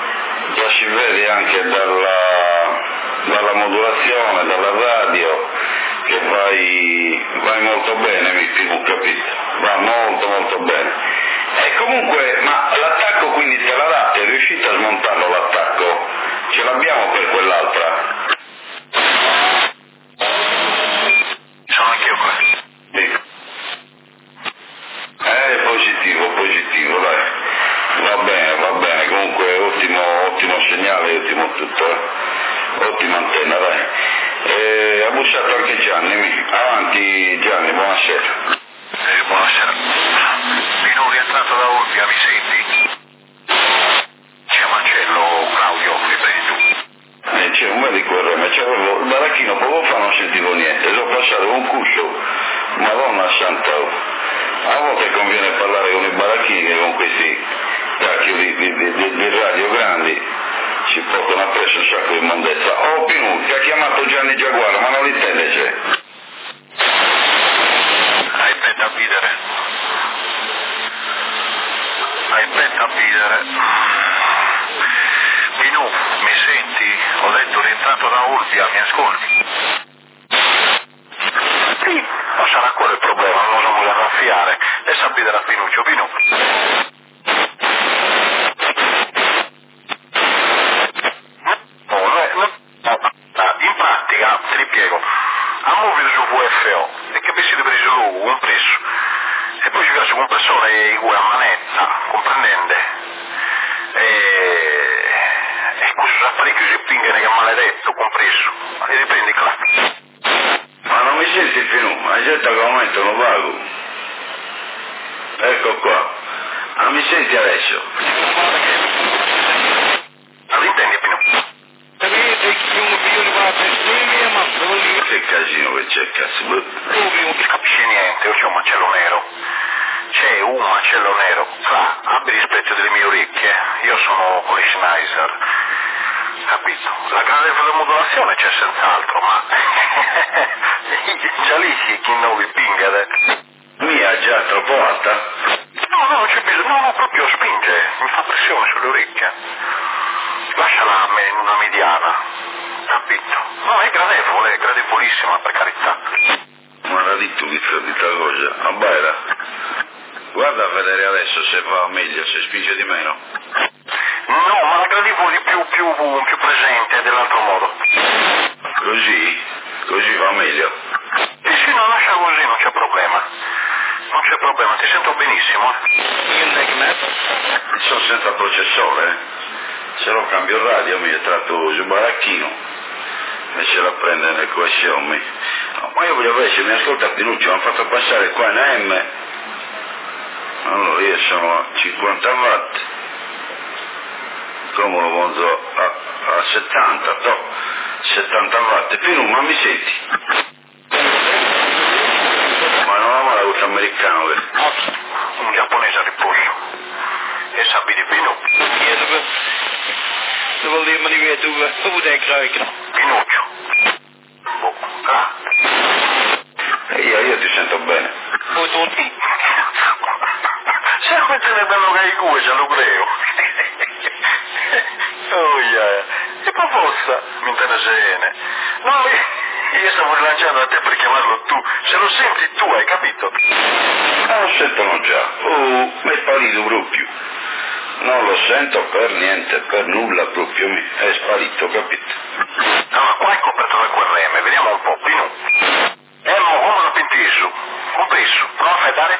avanti Gianni, buonasera. Eh, buonasera. Pino rientrato da Olbia, mi senti? C'è Marcello, Claudio, riprendo. Eh, c'è un medico R M, c'avevo il baracchino poco fa, non sentivo niente, sono passato un cuscio, madonna santa, a volte conviene parlare con i baracchini che con questi cacchio di, di, di, di, di radio grandi ci portano appresso un sacco di immondezza. Oh Pinu, ti ha chiamato Gianni Giaguaro, ma non li intende c'è? Aspetta a bidere. Aspetta a bidere. Pinu, mi senti? Ho detto rientrato da Olbia, mi ascolti? Sì, non sarà quello il problema, non lo so come arraffiare. Adesso a bidere a Pinuccio, Pinu. In pratica, ti ripiego, a muovere su V F O e che si deve preso lui, compresso, e poi ci piace un compressore in cui a manetta, comprendente, e, e questo apparecchio si pingene che è maledetto, compresso, e riprendi qua. Ma non mi senti Pinu? Hai detto che aumentano vago. Ecco qua. Ma mi senti adesso? L'intendi Pinu? Che casino che c'è, cazzo? Non ti capisci niente, io c'ho un macello nero. C'è un macello nero. Fra, abbi rispetto delle mie orecchie, io sono collezionaizer. Capito? La grande modulazione c'è senz'altro, ma già lì si chi non vi pingere. Mia già troppo alta? No, no, non c'è bisogno, no, no, proprio spinge, mi fa pressione sulle orecchie. Lasciala a me in una mediana, capito? No, è gradevole, è gradevolissima, per carità. Ma l'ha detto che fa di questa cosa? A baila. Guarda a vedere adesso se va meglio, se spinge di meno. No, ma la gradevole più, più, più presente dell'altro modo. Così? Così va meglio. Sì, sì, no, lascia così, non c'è problema. Non c'è problema, ti sento benissimo. Sono senza processore, eh? Se lo cambio il radio mi è tratto sul baracchino e se la prende nel coesione. No, ma io voglio vedere se mi ascolta Pinuccio, mi hanno fatto passare qua in A M. Allora io sono a cinquanta watt, come lo pongo a, a settanta, no, settanta watt. Pinu, ma mi senti? Ma non ho la voce americana, Un giapponese a riposo. E sappi di Pinu? Dan wil je maar niet weten hoe we, hoe we denken ruiken. Pinuccio. Boh, ah. E io, io ti sento bene. Goed hoor. Sai quanto ne danno che i due, ce lo creo. Oh yeah. E poi forza, mi interessa. No, io stavo rilanciando a te per chiamarlo tu. Se lo senti tu, hai capito? Ah, lo sentono già. Oh, mi è sparito proprio. Non lo sento per niente, per nulla proprio, mi è sparito, capito? No, ma qua è coperto da quel reme, vediamo un po', Pinu. Eh, ma come lo pentisco? Compreso, prova a fare.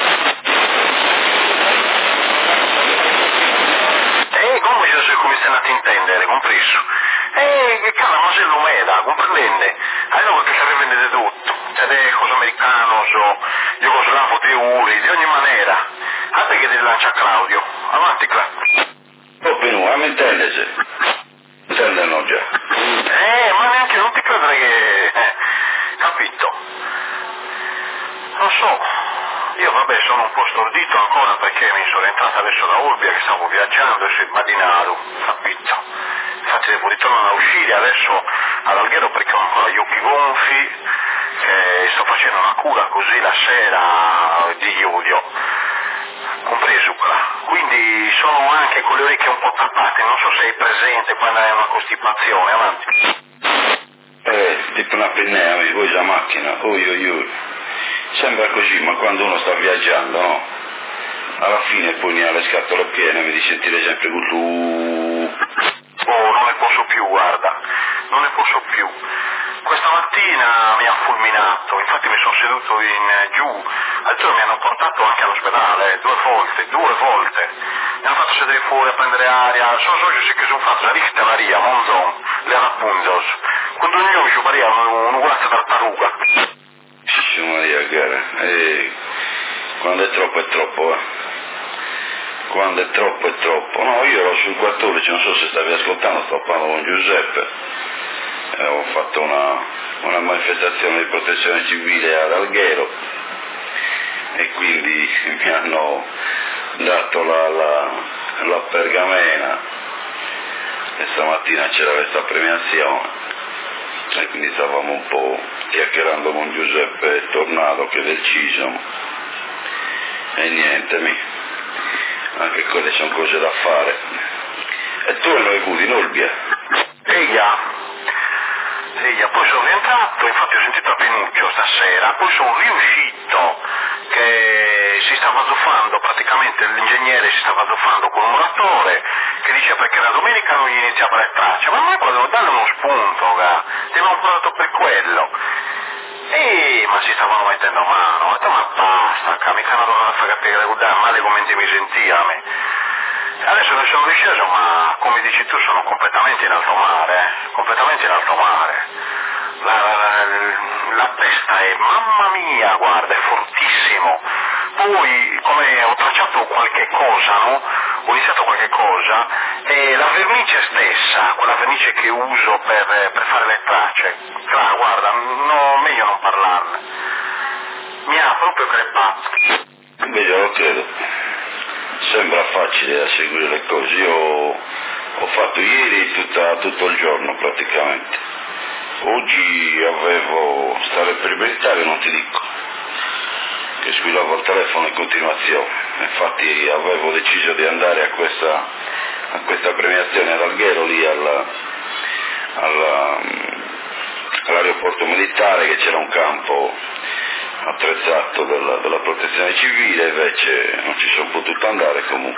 Eh, come ci sono cominciato a intendere, compreso? Eh, che cavolo, ma se lo meda, comprendende? Allora che si rivende tutto, c'è cose americano, so, jugoslavo, teori, di ogni maniera. A te che ti lancia Claudio, avanti qua. Oh Pinu, a me intendese. Intendono già. Eh, ma neanche non ti credere che... Eh, capito? Non so, io vabbè sono un po' stordito ancora perché mi sono entrato adesso da Olbia che stavo viaggiando e sono immaginato, capito? Infatti devo ritornare a uscire adesso all'alghero perché ho ancora gli occhi gonfi, che sto facendo una cura così la sera di iodio, compreso qua. Quindi sono anche con le orecchie un po' tappate, non so se sei presente quando hai una costipazione, avanti. Eh, tipo una pennea, mi vuoi la macchina, oi oi oi. Sembra così, ma quando uno sta viaggiando, no? Alla fine poi ne ha le scatole piene, mi di sentire sempre così. Oh, non ne posso più, guarda, non ne posso più. Questa mattina mi ha fulminato, infatti mi sono seduto in eh, giù, addirittura mi hanno portato anche all'ospedale, due volte, due volte. Mi hanno fatto sedere fuori a prendere aria, so so che si sono fatto la richtelaria, monzon, le rappunzos. Quando io mi ci pariva un uguazzo tartaruga. Gesù Maria cara, e quando è troppo è troppo, eh. Quando è troppo è troppo. No, io ero sul quattordici, non so se stavi ascoltando, sto parlando con Giuseppe, eh, ho fatto una, una manifestazione di protezione civile ad Alghero e quindi mi hanno dato la, la, la pergamena e stamattina c'era questa premiazione e quindi stavamo un po' chiacchierando con Giuseppe Tornado che è del Cisamo e niente, mi, anche quelle sono cose da fare. E tu lo hai avuto in Olbia? Eia, eia, poi sono rientrato, infatti ho sentito a Penuccio stasera, poi sono riuscito che si stava zuffando, praticamente l'ingegnere si stava zuffando con un muratore che diceva perché la domenica non gli iniziava le tracce, ma noi volevo darle uno spunto, ga. Ti avevo parlato per quello. E ma si stavano mettendo a mano, ho detto ma basta, ca, mica una donna fa capire che guardare male come mi sentiva a me. Adesso che sono risceso, ma come dici tu sono completamente in alto mare, eh? completamente in alto mare. La, la, la, la testa è, mamma mia, guarda, è fortissimo. Poi, come ho tracciato qualche cosa, no? Ho iniziato qualche cosa, e la vernice stessa, quella vernice che uso per, per fare le tracce, ah, guarda, no, meglio non parlarne. Mi ha proprio crepato. Invece lo credo. Sembra facile da seguire le cose. Io ho fatto ieri tutta, tutto il giorno praticamente. Oggi avevo stare per libertario, non ti dico, che squillavo al telefono in continuazione. Infatti avevo deciso di andare a questa, a questa premiazione ad Alghero, lì alla, alla, all'aeroporto militare, che c'era un campo attrezzato della, della protezione civile, invece non ci sono potuto andare. Comunque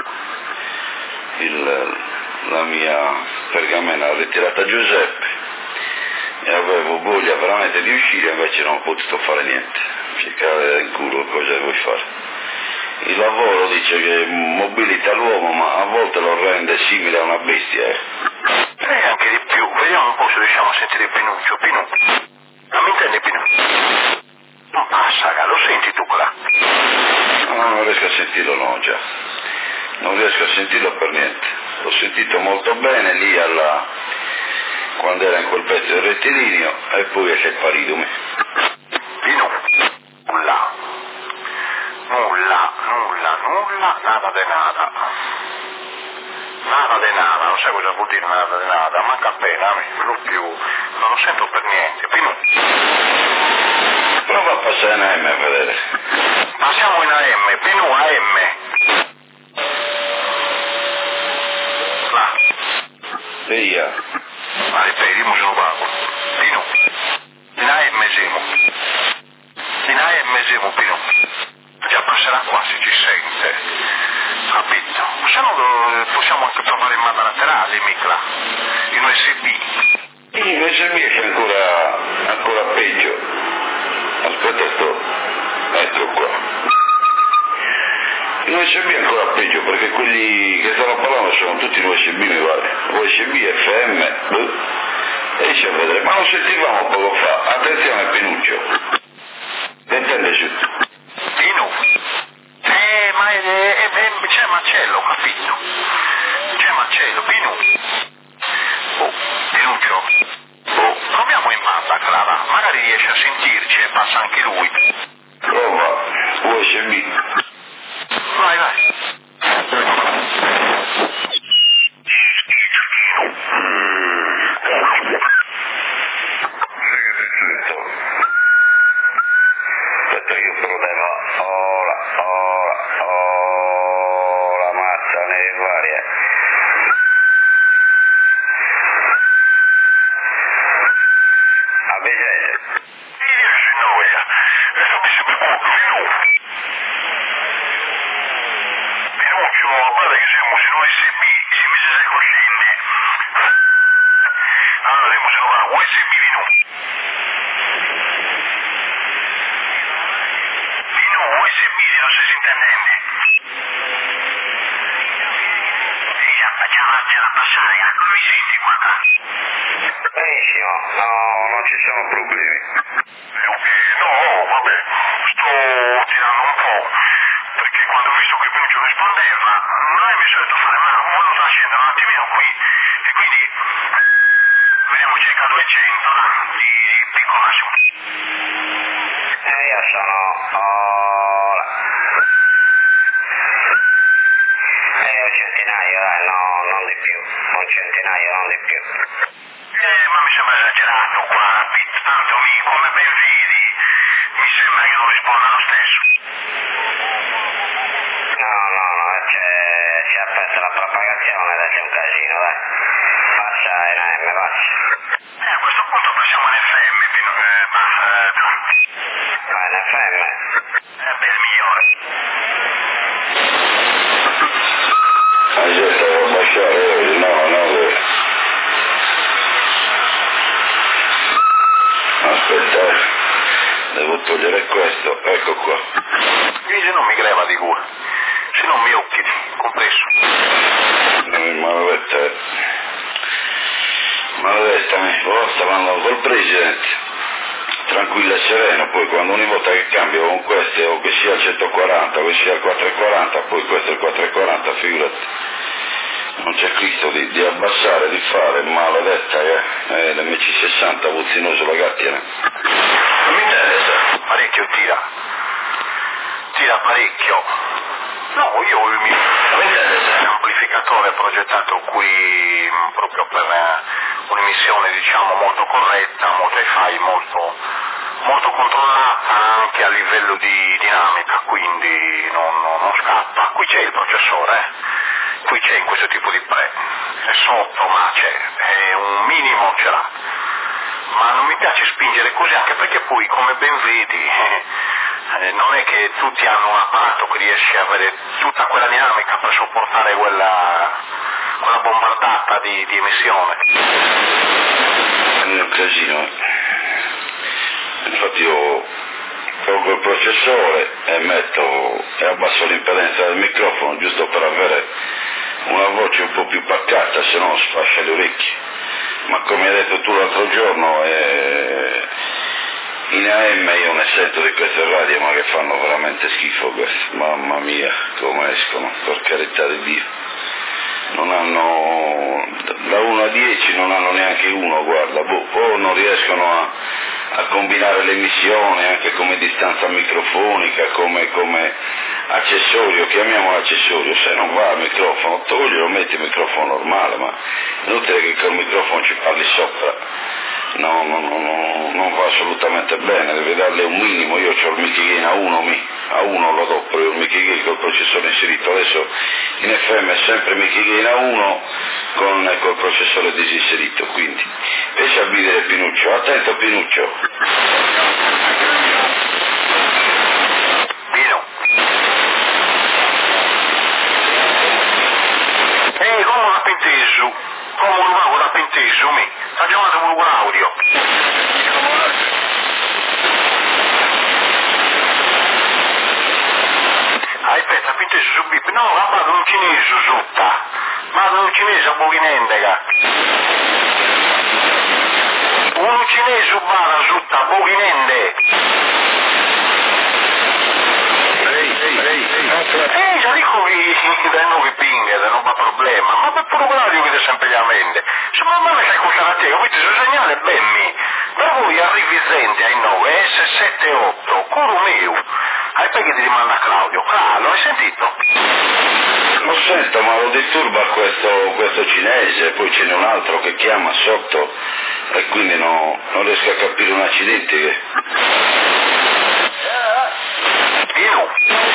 il, la mia pergamena l'ha ritirata Giuseppe e avevo voglia veramente di uscire, invece non ho potuto fare niente, cercare in culo cosa vuoi fare. Il lavoro dice che mobilita l'uomo, ma a volte lo rende simile a una bestia, eh. E anche di più, vediamo un po' se riusciamo a sentire Pinuccio. Pinu, non mi intendi Pinu? Non passa, lo senti tu là? No, non riesco a sentirlo, no, già. Non riesco a sentirlo per niente. L'ho sentito molto bene lì alla... quando era in quel pezzo del rettilineo e poi è sparito. Pino, nulla. Nulla, nulla, nulla, nada de nada. Nada de nada, non sai cosa vuol dire nada de nada, manca appena a me, non più, non lo sento per niente. Pino. Prova a passare in A M a vedere. Passiamo in A M, Pino A M. Là. Via. Ma ripetiamo se non vago. Pino. In A M siamo. In A M siamo, Pino. Già passerà qua se ci sente. Capito? Se no possiamo anche provare in banda laterale, mica. In U S B. In U S B è ancora, ancora peggio. Aspetta, sto. Ecco qua. In U S B è ancora peggio perché quelli che stanno parlando sono tutti in U S B, mi pare. U S B, F M, eh? Esci a vedere, ma lo sentivamo poco fa. Attenzione Pinuccio. Intenderci. Pino. Eh, ma è, è, è, c'è Marcello, capito? C'è Marcello, Pino. Oh, Pinuccio. Oh, proviamo in banda, Clara. Magari riesce a sentirci e passa anche lui. Prova U S B. Vai, vai. Aspetta che il problema. Ora, ora, ora, mazza, ne varie. A vedere. Io si noia. Adesso mi sembra poco, Pino. Pinuccio, guarda che siamo in U S B, si mi sei coscienti. Allora, siamo in U S B, Pino. Pino, U S B, non si intendendo. Eia, facciamocela passare, ecco mi senti, guarda. Benissimo, no, non ci sono problemi. Eh, ok, no, va vabbè, sto tirando un po', perché quando ho visto che Pinuccio rispondeva, non è mi sono detto fare, ma ho voluto scendere un attimino qui, e quindi vediamo circa duecento di, di piccolo massimo. Eh, io sono... Oh, eh, un centinaio, dai, no, non di più, un centinaio, non di più. Eh, ma mi sembra esagerato qua, Pete, tanto mi, come ben vedi, mi sembra che non risponda lo stesso. No, no, no, c'è, si è aperta la propagazione, dai, c'è un casino, dai. Passa in A M, passa. Eh, a questo punto passiamo in F M, Pino, eh, ma, eh, Vai in F M. eh, beh, il migliore. Ah, già stavo a baciare oggi, no, no, vero. Aspetta, eh. Devo togliere questo, ecco qua. Dice non mi greva di cuore, se non mi occhiti, compreso. Eh, maledetta, eh. Maledetta, mi oh, sta andando col presidente. Tranquillo e sereno, poi quando ogni volta che cambio con queste, o che sia il centoquaranta, o che sia il quattrocentoquaranta, poi questo è il quattrocentoquaranta, figurati. Non c'è Cristo di, di abbassare, di fare, maledetta, eh, eh l'M C sessanta, puzzinoso la gattina. Non mi interessa, parecchio tira, tira parecchio. No, io il mio non mi interessa, è un amplificatore progettato qui mh, proprio per eh, un'emissione diciamo molto corretta, molto hi-fi, molto, molto controllata anche a livello di dinamica, quindi non, non, non scappa. Qui c'è il processore, eh. Qui c'è in questo tipo di pre, è sotto ma c'è, è un minimo ce l'ha, ma non mi piace spingere così anche perché poi come ben vedi eh, non è che tutti hanno un apparato che riesce a avere tutta quella dinamica per sopportare quella, quella bombardata di, di emissione. È un casino, infatti io tolgo il processore e metto e abbasso l'impedenza del microfono giusto per avere una voce un po' più pacata, se no sfascia le orecchie. Ma come hai detto tu l'altro giorno, eh, in A M io ne sento di queste radio ma che fanno veramente schifo queste, mamma mia come escono, per carità di Dio. Non hanno, da uno a dieci non hanno neanche uno, guarda, boh, o non riescono a, a combinare l'emissione anche come distanza microfonica, come, come accessorio, chiamiamolo accessorio, se non va al microfono toglilo, metti il microfono normale, ma è inutile che col microfono ci parli sopra, no, no, no, no, non va assolutamente bene, deve darle un minimo. Io ho il Mickey Gain a uno, mi, a uno lo do per il Mickey Gain col processore inserito, adesso in F M è sempre Mickey Gain a uno con col processore disinserito, quindi riesci a vedere Pinuccio, attento Pinuccio. Pino. Eh, come una pentesu, come un nuovo da pentesu, mi, sta chiamando un audio. Aspetta, pentesu su bip, no, ma vado un cinese sutta, ma un cinese a Boghinendega. Un cinese ubana sutta a Boghinende. Eh, già dico che dai nuovi pinghe, non va problema, ma per pure radio che sempre gli amende. Se ma me sai cosa te, avete il segnale benmi, per voi arrivi zente ai nove S sette otto, coro mio, ai perché ti rimanda Claudio, ah, lo hai sentito? Lo sento, ma lo disturba questo, questo cinese, poi ce n'è un altro che chiama sotto e quindi no, non riesco a capire un accidente che... Io?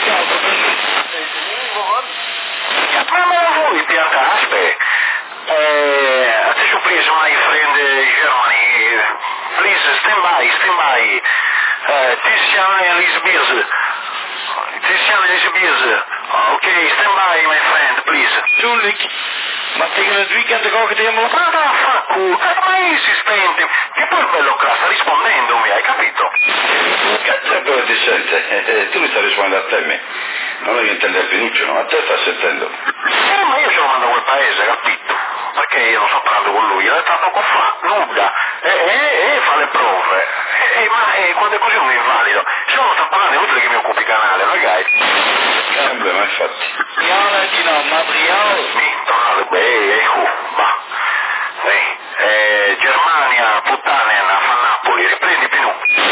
Ma me lo vuoi piantaste? Eh, attention please my friend Germany, please stand by, stand by. Uh, Tiziana Lisbiers. Tiziana Lisbiers. Ok, stand by my friend, please. Tuurlijk. Maar tegen het weekend toch ook het helemaal... Ma vaffanculo, ma è insistente. Che poi il bello qua sta rispondendo, mi hai capito? Cazzo, dove ti sente? Eh, tu mi stai rispondendo a te, me. Non è che intende a Pinuccio, no? A te sta sentendo. Eh, ma io ce lo mando a quel paese, capito? Perché io non sto parlando con lui, è stato qua, nuda, e, e, e fa le prove. E, e, ma e, quando è così un invalido, Ci sono sta parlando, è inutile che mi occupi canale, ragazzi. Eh beh, ma infatti. Priolo, di no, ma Priolo. Mi tornate, beh, ecco, va. Eh, eh, Germania, Puttanen, fa Napoli, riprendi Pinù.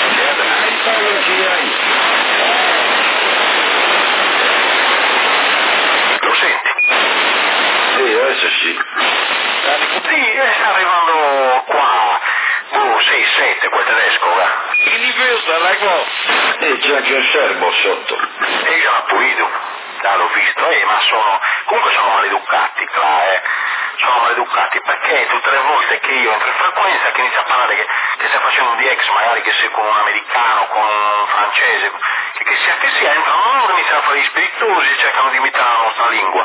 Lo senti? Sì, adesso sì. Sì, eh, sta arrivando qua, oh, sei sette quel tedesco, va. Quindi questo, la cosa. E c'è anche un serbo sotto. E io l'ho pulito, ah, l'ho visto, eh, ma sono, comunque sono maleducati, qua, eh. Sono maleducati perché tutte le volte che io entro in frequenza che inizia a parlare che, che stai facendo un D X, magari che sei con un americano, con un francese, che, che sia che sia, entrano loro, iniziano a fare gli spiritosi e cercano di imitare la nostra lingua.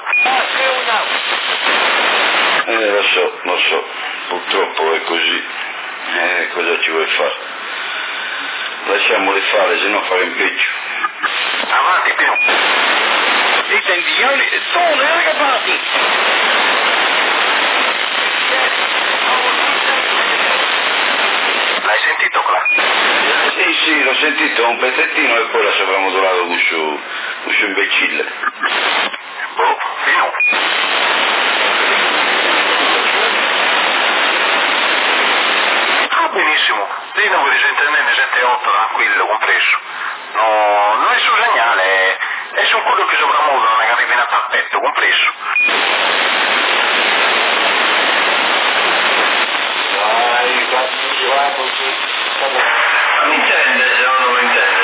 Eh, lo so, lo so, purtroppo è così. Eh, cosa ci vuoi fare? Lasciamoli fare, se no faremo peggio. Avanti, Pino. Li sentiamo, sono le ragazzi. L'hai sentito, Cla? Sì, sì, l'ho sentito un pezzettino e poi la sopravvolato questo, questo imbecille. Boh, Pino. Ah, benissimo. Lì non vi risentene sette otto, tranquillo, compreso. No, non è sul segnale, è, è su quello che sopravvuoto, non è che arrivi in a tappetto, compreso. Dai, quando ci va così. Ma mi intende se o non mi intende?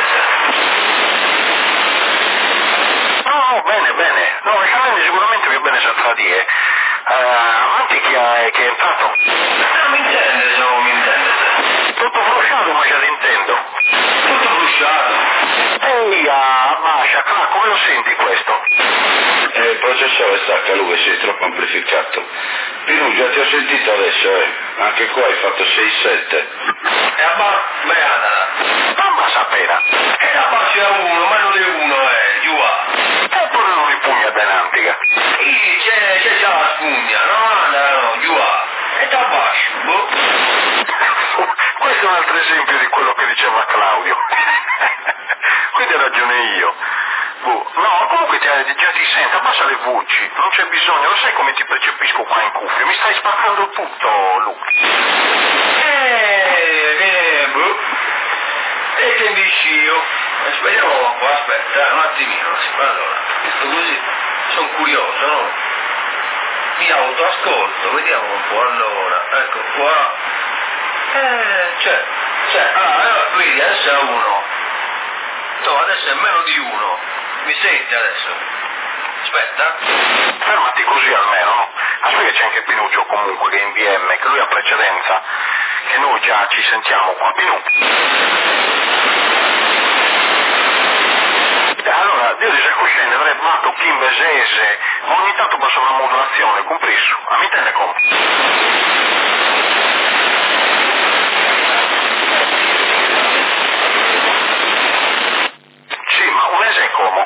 No, no, bene, bene. No, realmente sicuramente più bene saprà dire. Uh, avanti chi è, che è entrato? Non mi intende se non mi intende? Tutto frusciato, ma già l'intendo. Tutto frusciato. Ehi, Mascia, Cla, come lo senti questo? Eh, il processore stacca lui, sei troppo amplificato. Pinugia, ti ho sentito adesso, eh. Anche qua hai fatto sei sette. E abbassa, beata. Ammassa appena. E abbassi a uno, ma non è uno, eh, giù va. E pure non mi pugna denantica. Sì, c'è, c'è già la spugna, no, no, no, giù va. E ti abbassi, boh. Questo è un altro esempio di quello che diceva Claudio. Quindi ho ragione io. Boh. No, comunque ti, già ti sento, abbassa le voci, non c'è bisogno, lo sai come ti percepisco qua in cuffia? Mi stai spaccando tutto, Luca. Eh, eh, boh. E che dici io? Speriamo un po', aspetta, un attimino, allora, questo così, sono curioso, no? Mi autoascolto, vediamo un po', allora, ecco qua. Eh, c'è, c'è, ah, allora, vedi, adesso è uno. No, adesso è meno di uno. Mi senti adesso? Aspetta. Fermati così almeno, no? Aspetta che c'è anche Pinuccio comunque che è in B M, che lui ha precedenza, che noi già ci sentiamo qua. Pinu. Allora, Dio di Secoscende avrebbe fatto chi invesese, ma ogni tanto passa una modulazione, compreso. A mi tende come? Sì, ma un mese è come?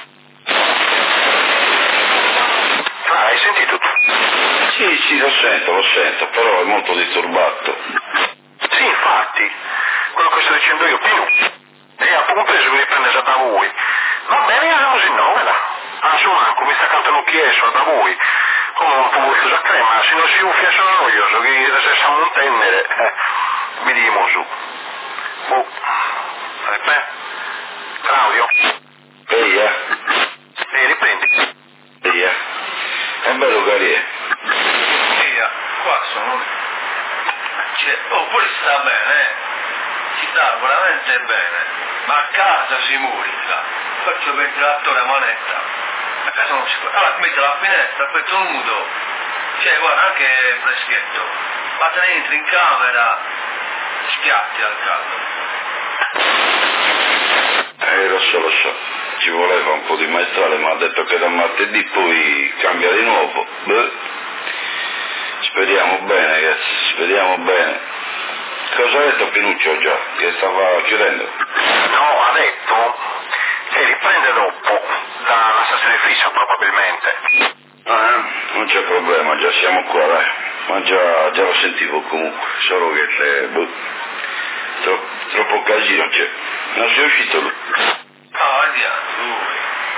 Ah, hai sentito tu? Sì, sì, lo sento, lo sento, però è molto disturbato. Sì, infatti, quello che sto dicendo io, Pinu. E appunto preso che riprende già da voi. Va bene, io così no, veda. Anzi, manco, mi sta cantando un chieso da voi. Come un po' chiuso a crema, se non si uffia sono noioso, che se sa un tendere, eh, mi dimo su. Oh, eh, Claudio. Ehi, eh? E riprendi. Ehi, eh? È bello carino. Via, qua sono... Cioè, oh, pure sta bene, eh? Si sta veramente bene. Ma a casa si murica. Faccio il ventilatore a manetta. A casa non si può. Allora, metti la finestra, aspetta nudo. Cioè, guarda, anche freschetto. Ma te ne entri in camera, schiatti al caldo. Eh, lo so, lo so. Ci voleva un po' di maestrale, ma ha detto che da martedì poi cambia di nuovo. Beh. Speriamo bene, ragazzi, speriamo bene. Cosa ha detto Pinuccio già? Che stava chiudendo? No, ha detto che riprende dopo, dalla stazione fissa probabilmente. Ah, eh? Non c'è problema, già siamo qua, dai. Ma già, già lo sentivo comunque, solo che se... Boh. Tro- troppo casino c'è. Non sei uscito lui? No, andiamo, lui.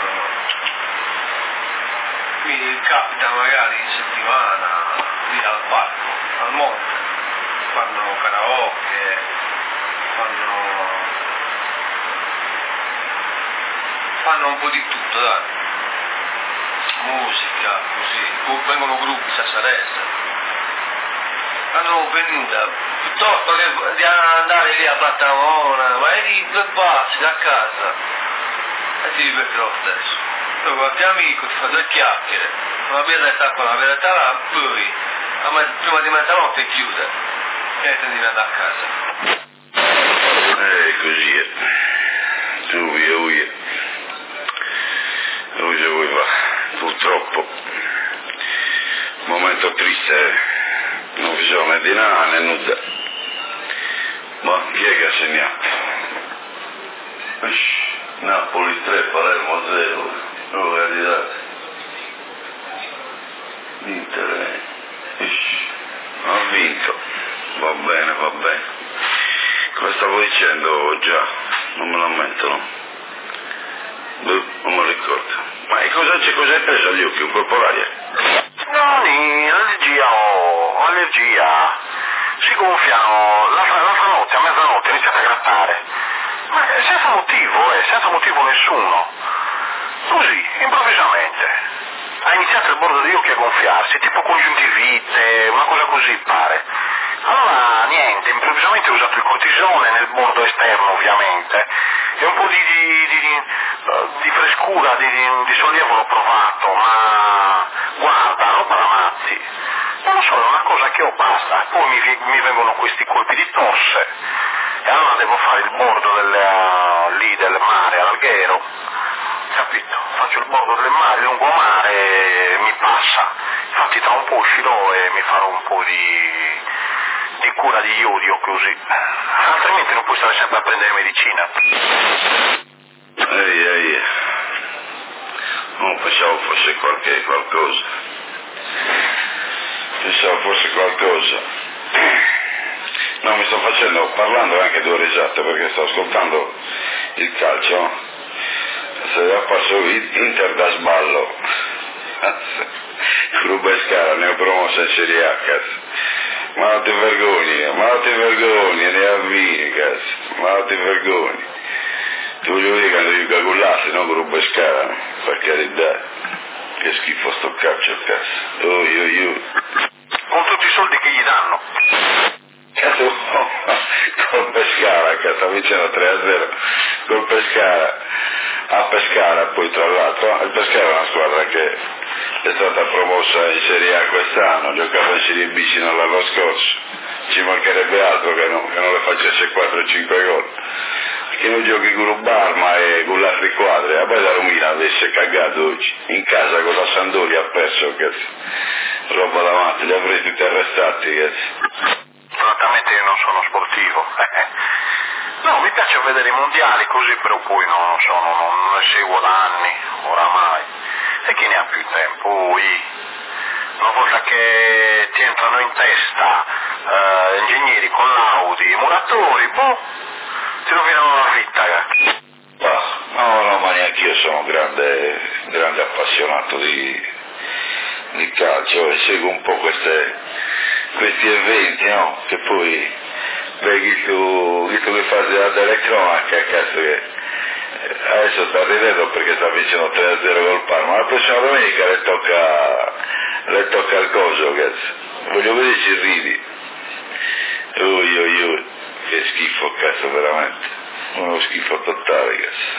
Mi capita magari in settimana lì al parco, al monte, fanno karaoke, fanno... fanno un po' di tutto, dai. Musica, così, vengono gruppi, Sassarese. Hanno venuta, piuttosto che di andare lì a Plattamona, vai lì due passi da casa e ti diverti lo stesso. Poi qualche amico ti fa due chiacchiere, una birra sta qua, una birra sta là, poi a me, prima di mezzanotte chiude e te devi andare a casa. Eh, così è. Tu via, via. Dove se vuoi va, purtroppo. Momento triste. Non bisogna di nada né nulla. Ma chi è che ha segnato? Napoli tre, Palermo zero. Oh, candidati. L'Inter ha vinto. Va bene, va bene. Cosa stavo dicendo già? Non me lo ammettono. Boh, non me lo ricordo. Ma che cosa c'è? Cosa hai preso agli occhi? Un colpo d'aria? No, ni allergia ho, allergia. Si gonfiano, l'altra, l'altra notte, a mezzanotte, ho iniziato a grattare. Ma senza motivo, eh, senza motivo nessuno. Così, improvvisamente. Ha iniziato il bordo degli occhi a gonfiarsi, tipo congiuntivite, una cosa così pare. Allora, niente, improvvisamente ho usato il cortisone nel bordo esterno, ovviamente, e un po' di, di, di, di, di frescura, di, di, di sollievo l'ho provato, ma guarda, roba da matti. Non lo so, è una cosa che ho basta. Poi mi, mi vengono questi colpi di tosse, e allora devo fare il bordo del, uh, lì del mare, all'Alghero, capito? Faccio il bordo del mare, lungomare, e mi passa. Infatti tra un po' uscirò e mi farò un po' di... di cura di iodio così, altrimenti non puoi stare sempre a prendere medicina. Ehi, ehi, non pensavo fosse qualche qualcosa, pensavo fosse qualcosa, no, mi sto facendo, parlando anche due risate perché sto ascoltando il calcio, se è apparso Inter da sballo, Rubescara, neopromossa in Serie A, cazzo. Ma non ti vergogni, ma non ti vergogni, ne avvini, cazzo, ma non ti vergogni. Ti voglio dire che devi cacullarsi, no, con Rubescara, per carità. Che schifo sto calcio, cazzo. Oh, io, io. Con tutti i soldi che gli danno. Cazzo, col Pescara, cazzo, sta vincendo tre a zero, col Pescara, a Pescara poi tra l'altro, il Pescara è una squadra che è stata promossa in Serie A quest'anno, giocava in Serie B fino all'anno scorso, ci mancherebbe altro che non, che non le facesse quattro o cinque gol, che non giochi con Rubarma e con le altre quadre, a poi la Romina avesse cagato oggi, in casa con la Sampdoria ha perso, cazzo, roba davanti, li avrei tutti arrestati, cazzo. Francamente io non sono sportivo, no, mi piace vedere i mondiali così, però poi non so, non, non ne seguo da anni, oramai. E chi ne ha più tempo? Poi, una volta che ti entrano in testa eh, ingegneri con l'Audi, muratori, boh, ti rovinano la vita. Ah, no, no, ma neanche io sono un grande, grande appassionato di, di calcio e seguo un po' queste, questi eventi, no? Che poi, beh, visto che fai la telecronaca, cazzo che... Adesso sta ridendo perché sta vincendo tre a zero col Parma, la prossima domenica le tocca le tocca il coso, cazzo. Voglio vedere se ridi. Ui ui ui, che schifo, cazzo, veramente. Uno schifo totale,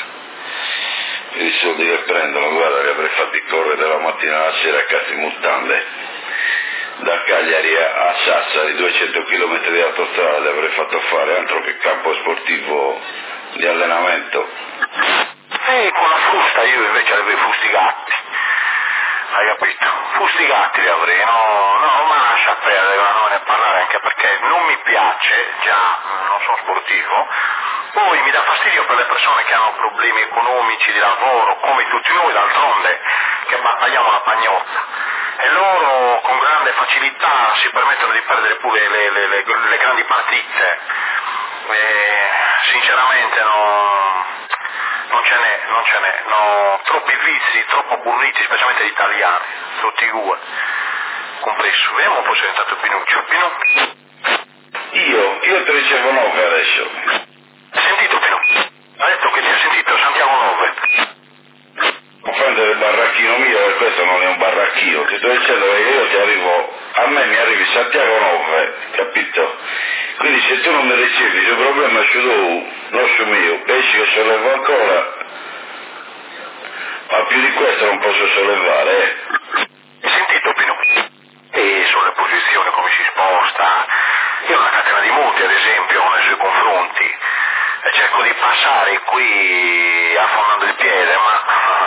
cazzo. I soldi che prendono, guarda, li avrei fatti correre dalla mattina alla sera, cazzo, in mutande. Da Cagliari a Sassari, duecento chilometri di autostrada li avrei fatto fare, altro che campo sportivo di allenamento. E con la frusta io invece avevo fustigati, hai capito? Fustigati li avrei, no, no, ma lascia perdere, ma non ne parlare, anche perché non mi piace, già non sono sportivo, poi mi dà fastidio per le persone che hanno problemi economici di lavoro, come tutti noi d'altronde, che battagliamo la pagnotta, e loro con grande facilità si permettono di perdere pure le, le, le, le grandi partite. e sinceramente non, non ce n'è, non ce n'è, no, troppi vizi, troppo burriti, specialmente gli italiani, tutti i due, compreso. Vediamo un po' se è entrato Pinuccio. Pinuccio? Io, io ti ricevo nove adesso. Hai sentito Pinuccio? Ha detto che ti ha sentito Santiago nove. Non prendere il barracchino mio, e questo non è un barracchino, ti sto dicendo che io ti arrivo, a me mi arrivi Santiago nove, capito? Quindi se tu non mi ricevi, il problema è su tu, non su mio, pensi che sollevo ancora, ma più di questo non posso sollevare, eh. Hai sentito Pinuccio? E sulle posizioni come si sposta, io ho una catena di muti ad esempio nei suoi confronti, e cerco di passare qui affondando il piede, ma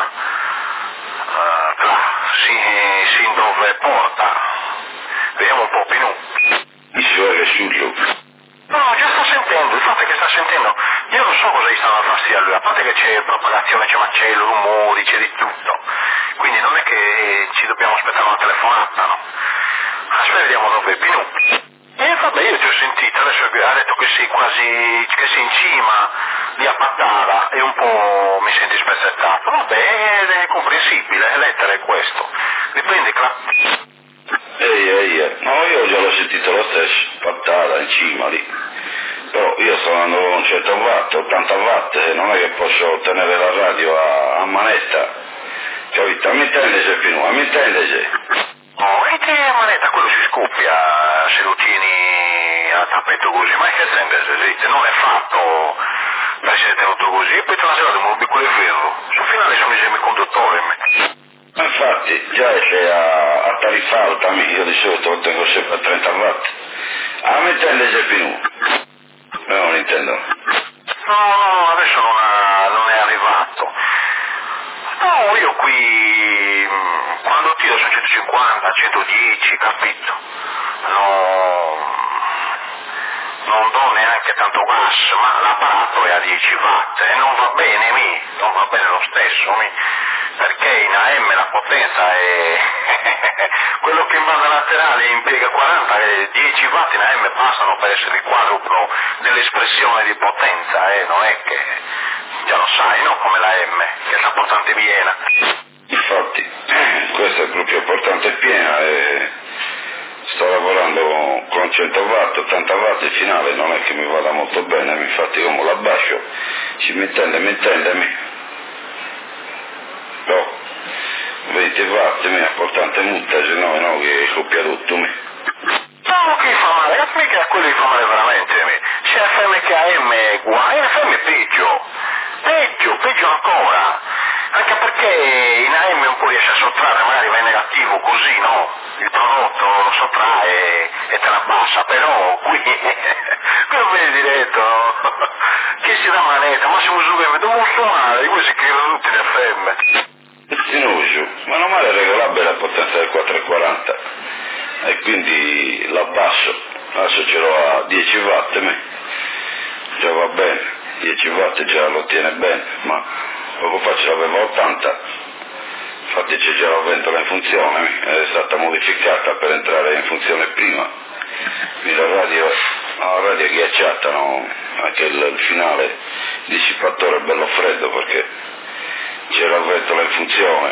uh, clar, sin, sin dove porta. Vediamo un po' Pinuccio. Mi si vuole che succio. No, già sto sentendo, il fatto è che sta sentendo, io non so cosa gli stanno a fastidio a lui, a parte che c'è propagazione, c'è macello, rumori, c'è di tutto, quindi non è che ci dobbiamo aspettare una telefonata, no? Aspetta, vediamo dove è Pinuccio. E vabbè, io ti ho sentito, adesso ha detto che sei quasi, che sei in cima, lì a Pattara, e un po' mi senti spezzettato. Vabbè, è comprensibile, lettera è questo. Riprendi, Cla... Ehi, ehi, eh. No, io già l'ho sentito lo stesso, Pattara, in cima lì. Però io sto andando con cento watt, ottanta watt, e non è che posso tenere la radio a, a manetta. Capito? Mi intendese Pinuccio, mi intendese. Oh, e che manetta quello si scoppia se lo tieni a tappeto così, ma che intende? Non è fatto per essere tenuto così, e poi te la sera devo un piccolo ferro. Sul finale sono i semiconduttori. Ma infatti, già se a, a tariffa alta, io di solito lo tengo sempre a trenta watt. Ah, mi intendese Pinuccio? No, non intendo. No, no, adesso non, ha, non è arrivato. No, io qui, quando tiro sono centocinquanta, centodieci, capito? No, non do neanche tanto gas, ma l'apparato è a dieci watt e non va bene, mi, non va bene lo stesso, mi, perché in A M la potenza è... quello che in banda laterale impiega quaranta e dieci watt in A M passano per essere il quadruplo dell'espressione di potenza, eh, non è che... già lo sai, no? Come la M, che è la portante piena. Infatti, questa è proprio portante piena e sto lavorando con cento watt, ottanta watt il finale, non è che mi vada molto bene, infatti come l'abbascio, ci mi intende, mi intende, mi... No, venti watt, mi è portante multa, se no, no, che coppia tutto, mi... No, che fa male, mica quello che fa male veramente, mi. Se F M che A M è uguale, F M è peggio, peggio, peggio ancora. Anche perché in A M un po' riesce a sottrarre, magari va in negativo così, no? Il prodotto lo sottrae e te la abbassa, però qui, qui lo vedi diretto, no? Che si dà manetta, massimo su che devo suonare, questi che erano tutti in F M. Sinuccio, ma non male regolabile la potenza del quattrocentoquaranta e quindi l'abbasso, adesso ce l'ho a dieci watt, me. Già va bene, dieci watt già lo tiene bene, ma poco fa ce l'avevo a ottanta, infatti c'è già la ventola in funzione, è stata modificata per entrare in funzione prima, quindi la radio, la radio è ghiacciata, no? Anche il, il finale il dissipatore è bello freddo perché c'è la ventola in funzione,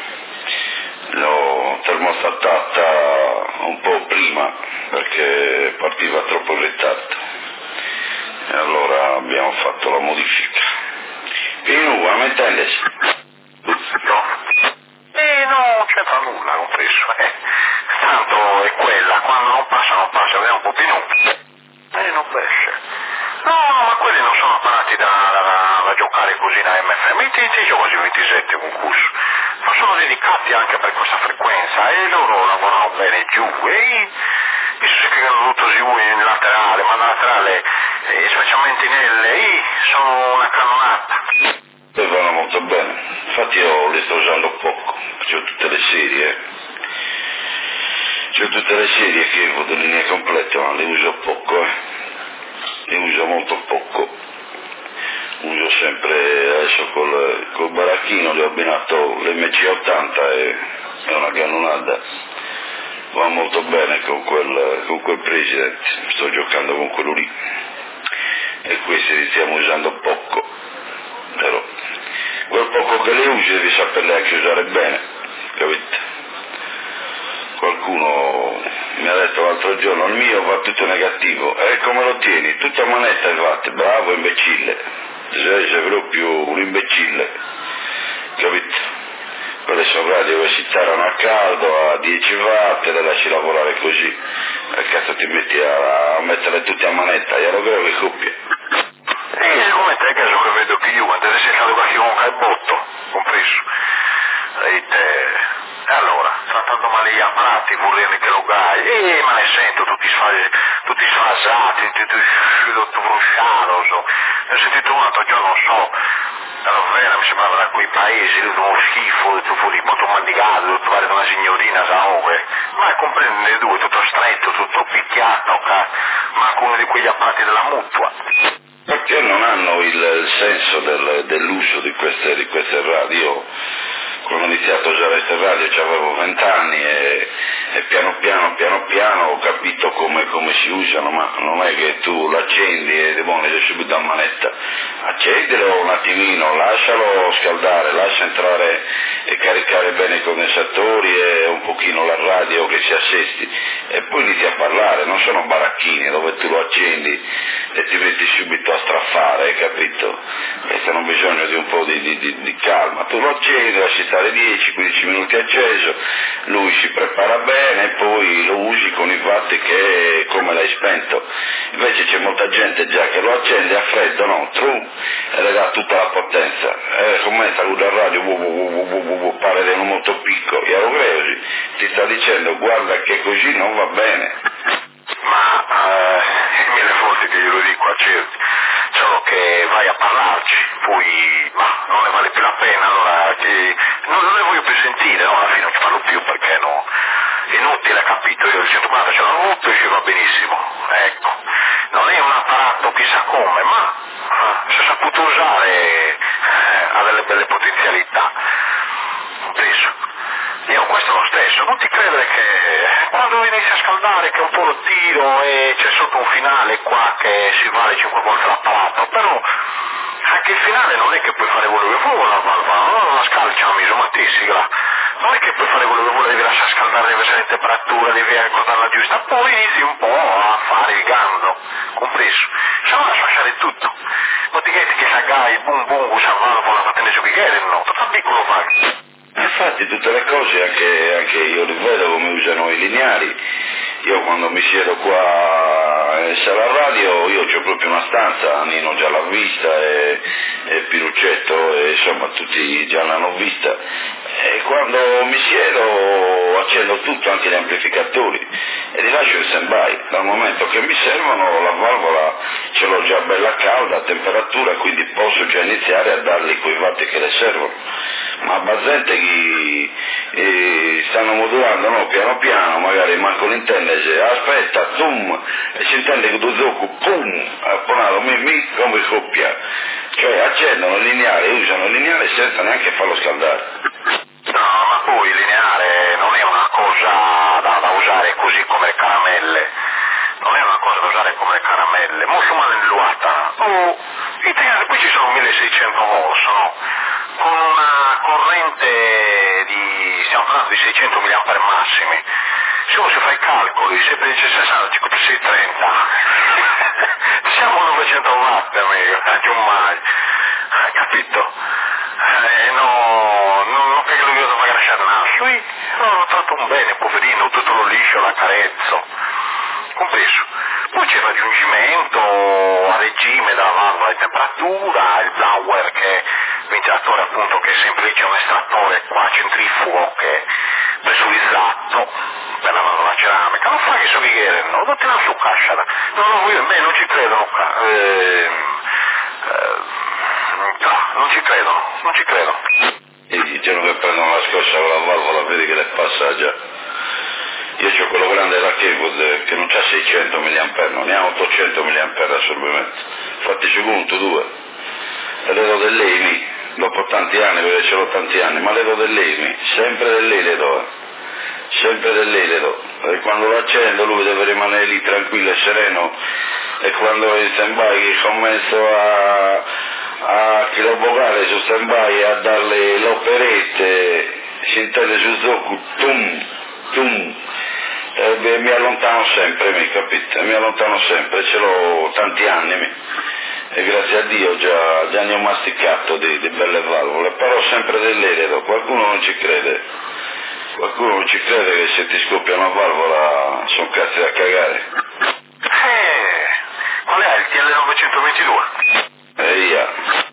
l'ho termostatata un po' prima perché partiva troppo in ritardo e allora abbiamo fatto la modifica. Pinu, a me intendersi? No? Eh no, non c'entra nulla, compreso, eh. Tanto è quella, quando non passa non passa, vediamo un po' più. Eh, non pesce. No, no, ma quelli non sono apparati da, da, da giocare così da M F M, ti gioco quasi ventisette concorso, ma sono dedicati anche per questa frequenza e loro lavorano bene giù e visto che hanno dovuto giù in laterale, ma la laterale, eh, specialmente in L, eh, sono una cannonata. E vanno molto bene, infatti io li sto usando poco, c'ho tutte le serie, c'ho tutte le serie che vado in linea completa, ma le uso poco, eh. Le uso molto poco, uso sempre adesso col, col baracchino, le ho abbinato l'M C ottanta e è una cannonata, va molto bene con quel, con quel President, sto giocando con quello lì, e questi li stiamo usando poco, però quel poco che li usi devi saperli anche usare bene, capito? Qualcuno mi ha detto l'altro giorno il mio va tutto negativo, e come lo tieni? Tutta manetta infatti, bravo imbecille, sei, sei proprio un imbecille, capito? Quelle sono radio che si tarano a caldo a dieci watt e le lasci lavorare così, e cazzo ti metti a, a mettere tutte a manetta, io lo credo che coppia. E siccome te caso che vedo che io quando sei stato qualche uomo al botto, compreso, e te... E allora, trattando male gli apparati, volendo che lo gai, e ma ne sento tutti, sfas- tutti sfasati, tutti tutto bruciato, so. Ne ho sentito un altro giorno, non so, da Novera mi sembrava da quei paesi, tutto uno schifo, tutto fuori, molto mandicato, tutto pare una signorina, saove, ma comprende le due, tutto stretto, tutto picchiato, manco uno di quegli apparati della mutua. Perché non hanno il, il senso del, dell'uso di queste, di queste radio? Quando ho iniziato a usare queste radio avevo vent'anni e, e piano piano, piano piano ho capito come, come si usano, ma non è che tu l'accendi e buono, sei subito a manetta. Accendilo un attimino, lascialo scaldare, lascia entrare e caricare bene i condensatori e un pochino la radio che si assesti e poi inizi a parlare, non sono baracchini dove tu lo accendi e ti metti subito a straffare, hai capito? E hanno bisogno di un po' di, di, di, di calma, tu lo accendi, lasci stare dieci quindici minuti acceso, lui si prepara bene e poi lo usi con i watt che è come l'hai spento. Invece c'è molta gente già che lo accende a freddo, no? Trum, e le dà tutta la potenza. E commenta lui dal radio, bu, bu, bu, bu, bu, bu, pare di un molto piccolo, e Augreusi ti sta dicendo guarda che così non va bene. Ma eh, mille volte che glielo dico a certi, solo che vai a parlarci, poi ma non ne vale più la pena, allora che non, non ne voglio più sentire, no? Alla fine non ci parlo più perché no, è inutile, capito? Io sento guarda ce l'ho rotto e ci va benissimo, ecco, non è un apparato chissà come, ma eh, se saputo usare eh, ha delle belle potenzialità, penso. Io questo è lo stesso, non ti credere che quando inizi a scaldare che un po' lo tiro e c'è sotto un finale qua che si vale cinque volte l'apparato, però anche il finale non è che puoi fare quello che vuoi la valva, non la scalcia a miso, ma ti sigla, non è che puoi fare quello che vuoi, devi lasciare scaldare, devi essere in temperatura, devi ricordarla giusta, poi inizi un po' a fare il gando, compreso, se no lascia lasciare tutto, ma ti chiedi che sa gai, boom boom, questa valvola, fa tenere su che chiede, no, tutto piccolo fa. Infatti tutte le cose, anche, anche io li vedo come usano i lineari, io quando mi siedo qua in sala radio, io ho proprio una stanza, Nino già l'ha vista e, e Piruccetto e insomma tutti già l'hanno vista, e quando mi siedo accendo tutto, anche gli amplificatori, e li lascio in stand-by, dal momento che mi servono la valvola ce l'ho già bella calda a temperatura, quindi posso già iniziare a dargli quei watt che le servono. Ma bazzente chi eh, stanno modulando, no, piano piano, magari manco l'intendese, aspetta, tum, e si intende che tu zocco, pum, apponato, mi, mi, come coppia, cioè accendono il lineare, usano il lineare senza neanche farlo scaldare. No, ma poi il lineare non è una cosa da, da usare così come le caramelle, non è una cosa da usare come le caramelle, molto male illuata. Oh, italiani, qui ci sono milleseicento volts, no? Con una corrente di, stiamo parlando di seicento milliamperi massimi, se uno si fa i calcoli, se per sessanta, cinque, sei, trenta, siamo a novecento watt, amico, anche un mai, capito? Eh, no, non, non che lui doveva lasciare nascere, lui lo tratto un bene, poverino, tutto lo liscio, la carezzo, compreso. Poi c'è il raggiungimento a regime della valvola di temperatura, il blower che è ventilatore appunto che è sempre lì, c'è un estrattore qua centrifugo che è pressurizzato per la valvola ceramica, non fa che so che no, non te la su cascia, no, no, io, beh, non ci credono, eh, eh, non ci credono, non ci credono. E il giorno che prendono la scossa con la valvola vedi che le passa già. Io ho quello grande da Kenwood che non c'ha seicento milliamperi, non ne ha ottocento milliamperi assorbimento. Fatti su conto due. E le do dell'E I M I, dopo tanti anni, perché ce l'ho tanti anni, ma le do dell'E I M I, sempre dell'E I le do, sempre dell'E I le do. E quando lo accendo lui deve rimanere lì tranquillo e sereno e quando in stand-by ho messo a, a kilobogare su stand-by a darle le operette, si intende su zocco, tum, tum, e beh, mi allontano sempre, mi capite? Mi allontano sempre, ce l'ho tanti anni, mi. E grazie a Dio già, già ne ho masticato di, di belle valvole, però sempre dell'eredo, qualcuno non ci crede, qualcuno non ci crede che se ti scoppia una valvola sono cazzi da cagare. Eh, qual è il T L novecentoventidue? E via.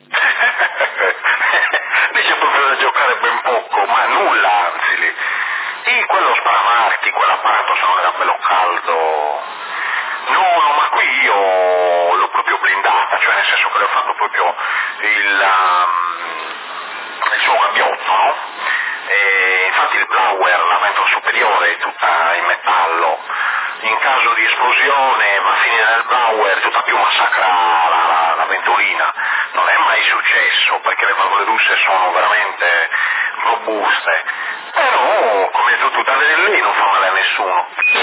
Lì c'è proprio da giocare ben poco, ma nulla anzi lì. E quello sparamarchi, quell'apparato se non era bello caldo. No, no, ma qui io l'ho proprio blindata, cioè nel senso che le ho fatto proprio il, um, il suo gabbiotto, no? E infatti il blower, la ventola superiore è tutta in metallo, in caso di esplosione va a finire nel blower, tutta più massacra la, la, la ventolina. Non è mai successo perché le valvole russe sono veramente robuste, però come hai detto tu, dalle lì non fa male a nessuno.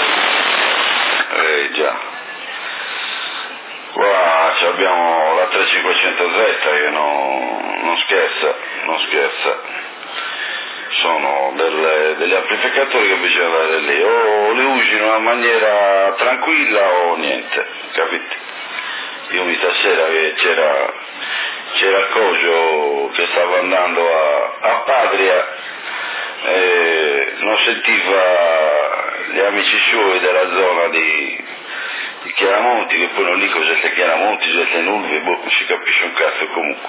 Eh già. Qua abbiamo la tremilacinquecento Z che non, non scherza, non scherza. Sono delle, degli amplificatori che bisogna dare lì, o li usi in una maniera tranquilla o niente, capite? Io mi stasera che c'era, c'era Coso che stava andando a, a Patria e non sentiva gli amici suoi della zona di, di Chiaramonti, che poi non lì cos'è Chiaramonti, cos'è Nulvi, boh, non si capisce un cazzo comunque.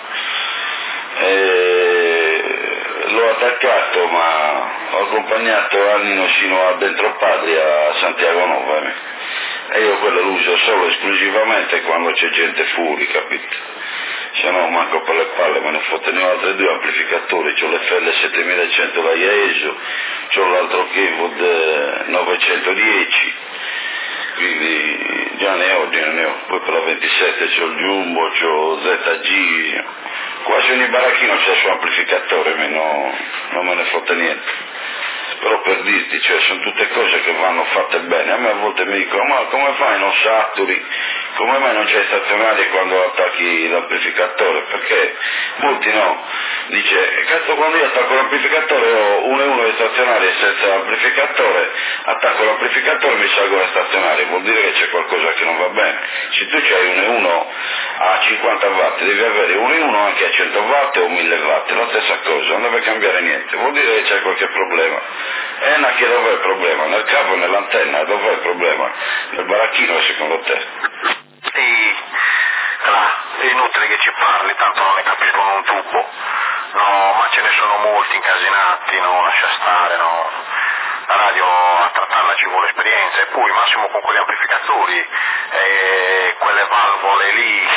E l'ho attaccato, ma ho accompagnato Annino sino a dentro Patria a Santiago Nova, eh. E io quello lo uso solo e esclusivamente quando c'è gente fuori, capito? Se no manco per le palle, me ne fotte ne ho altri due amplificatori, c'ho le F L settemilacento da Iaeso, c'ho l'altro Kenwood novecentodieci, quindi già ne ho, già ne ho. Poi per la ventisette c'ho il Jumbo, c'ho Z G, quasi ogni baracchino c'ha il suo amplificatore, ma no, non me ne fotte niente. Però per dirti, cioè, sono tutte cose che vanno fatte bene. A me a volte mi dicono, ma come fai non saturi? Come mai non c'è stazionario quando attacchi l'amplificatore? Perché molti no. Dice, cazzo, quando io attacco l'amplificatore ho uno e uno di stazionario senza amplificatore, attacco l'amplificatore e mi salgo da stazionario, vuol dire che c'è qualcosa che non va bene. Se tu c'hai uno e uno a cinquanta watt, devi avere uno e uno anche a cento watt o mille watt, è la stessa cosa, non deve cambiare niente, vuol dire che c'è qualche problema. E anche dov'è il problema? Nel cavo e nell'antenna, dov'è il problema? Nel baracchino secondo te? Sì, là, è inutile che ci parli, tanto non ne capiscono un tubo. No, ma ce ne sono molti incasinati, no, lascia stare, no. La radio a trattarla ci vuole esperienza, e poi massimo con quegli amplificatori, e quelle valvole lì,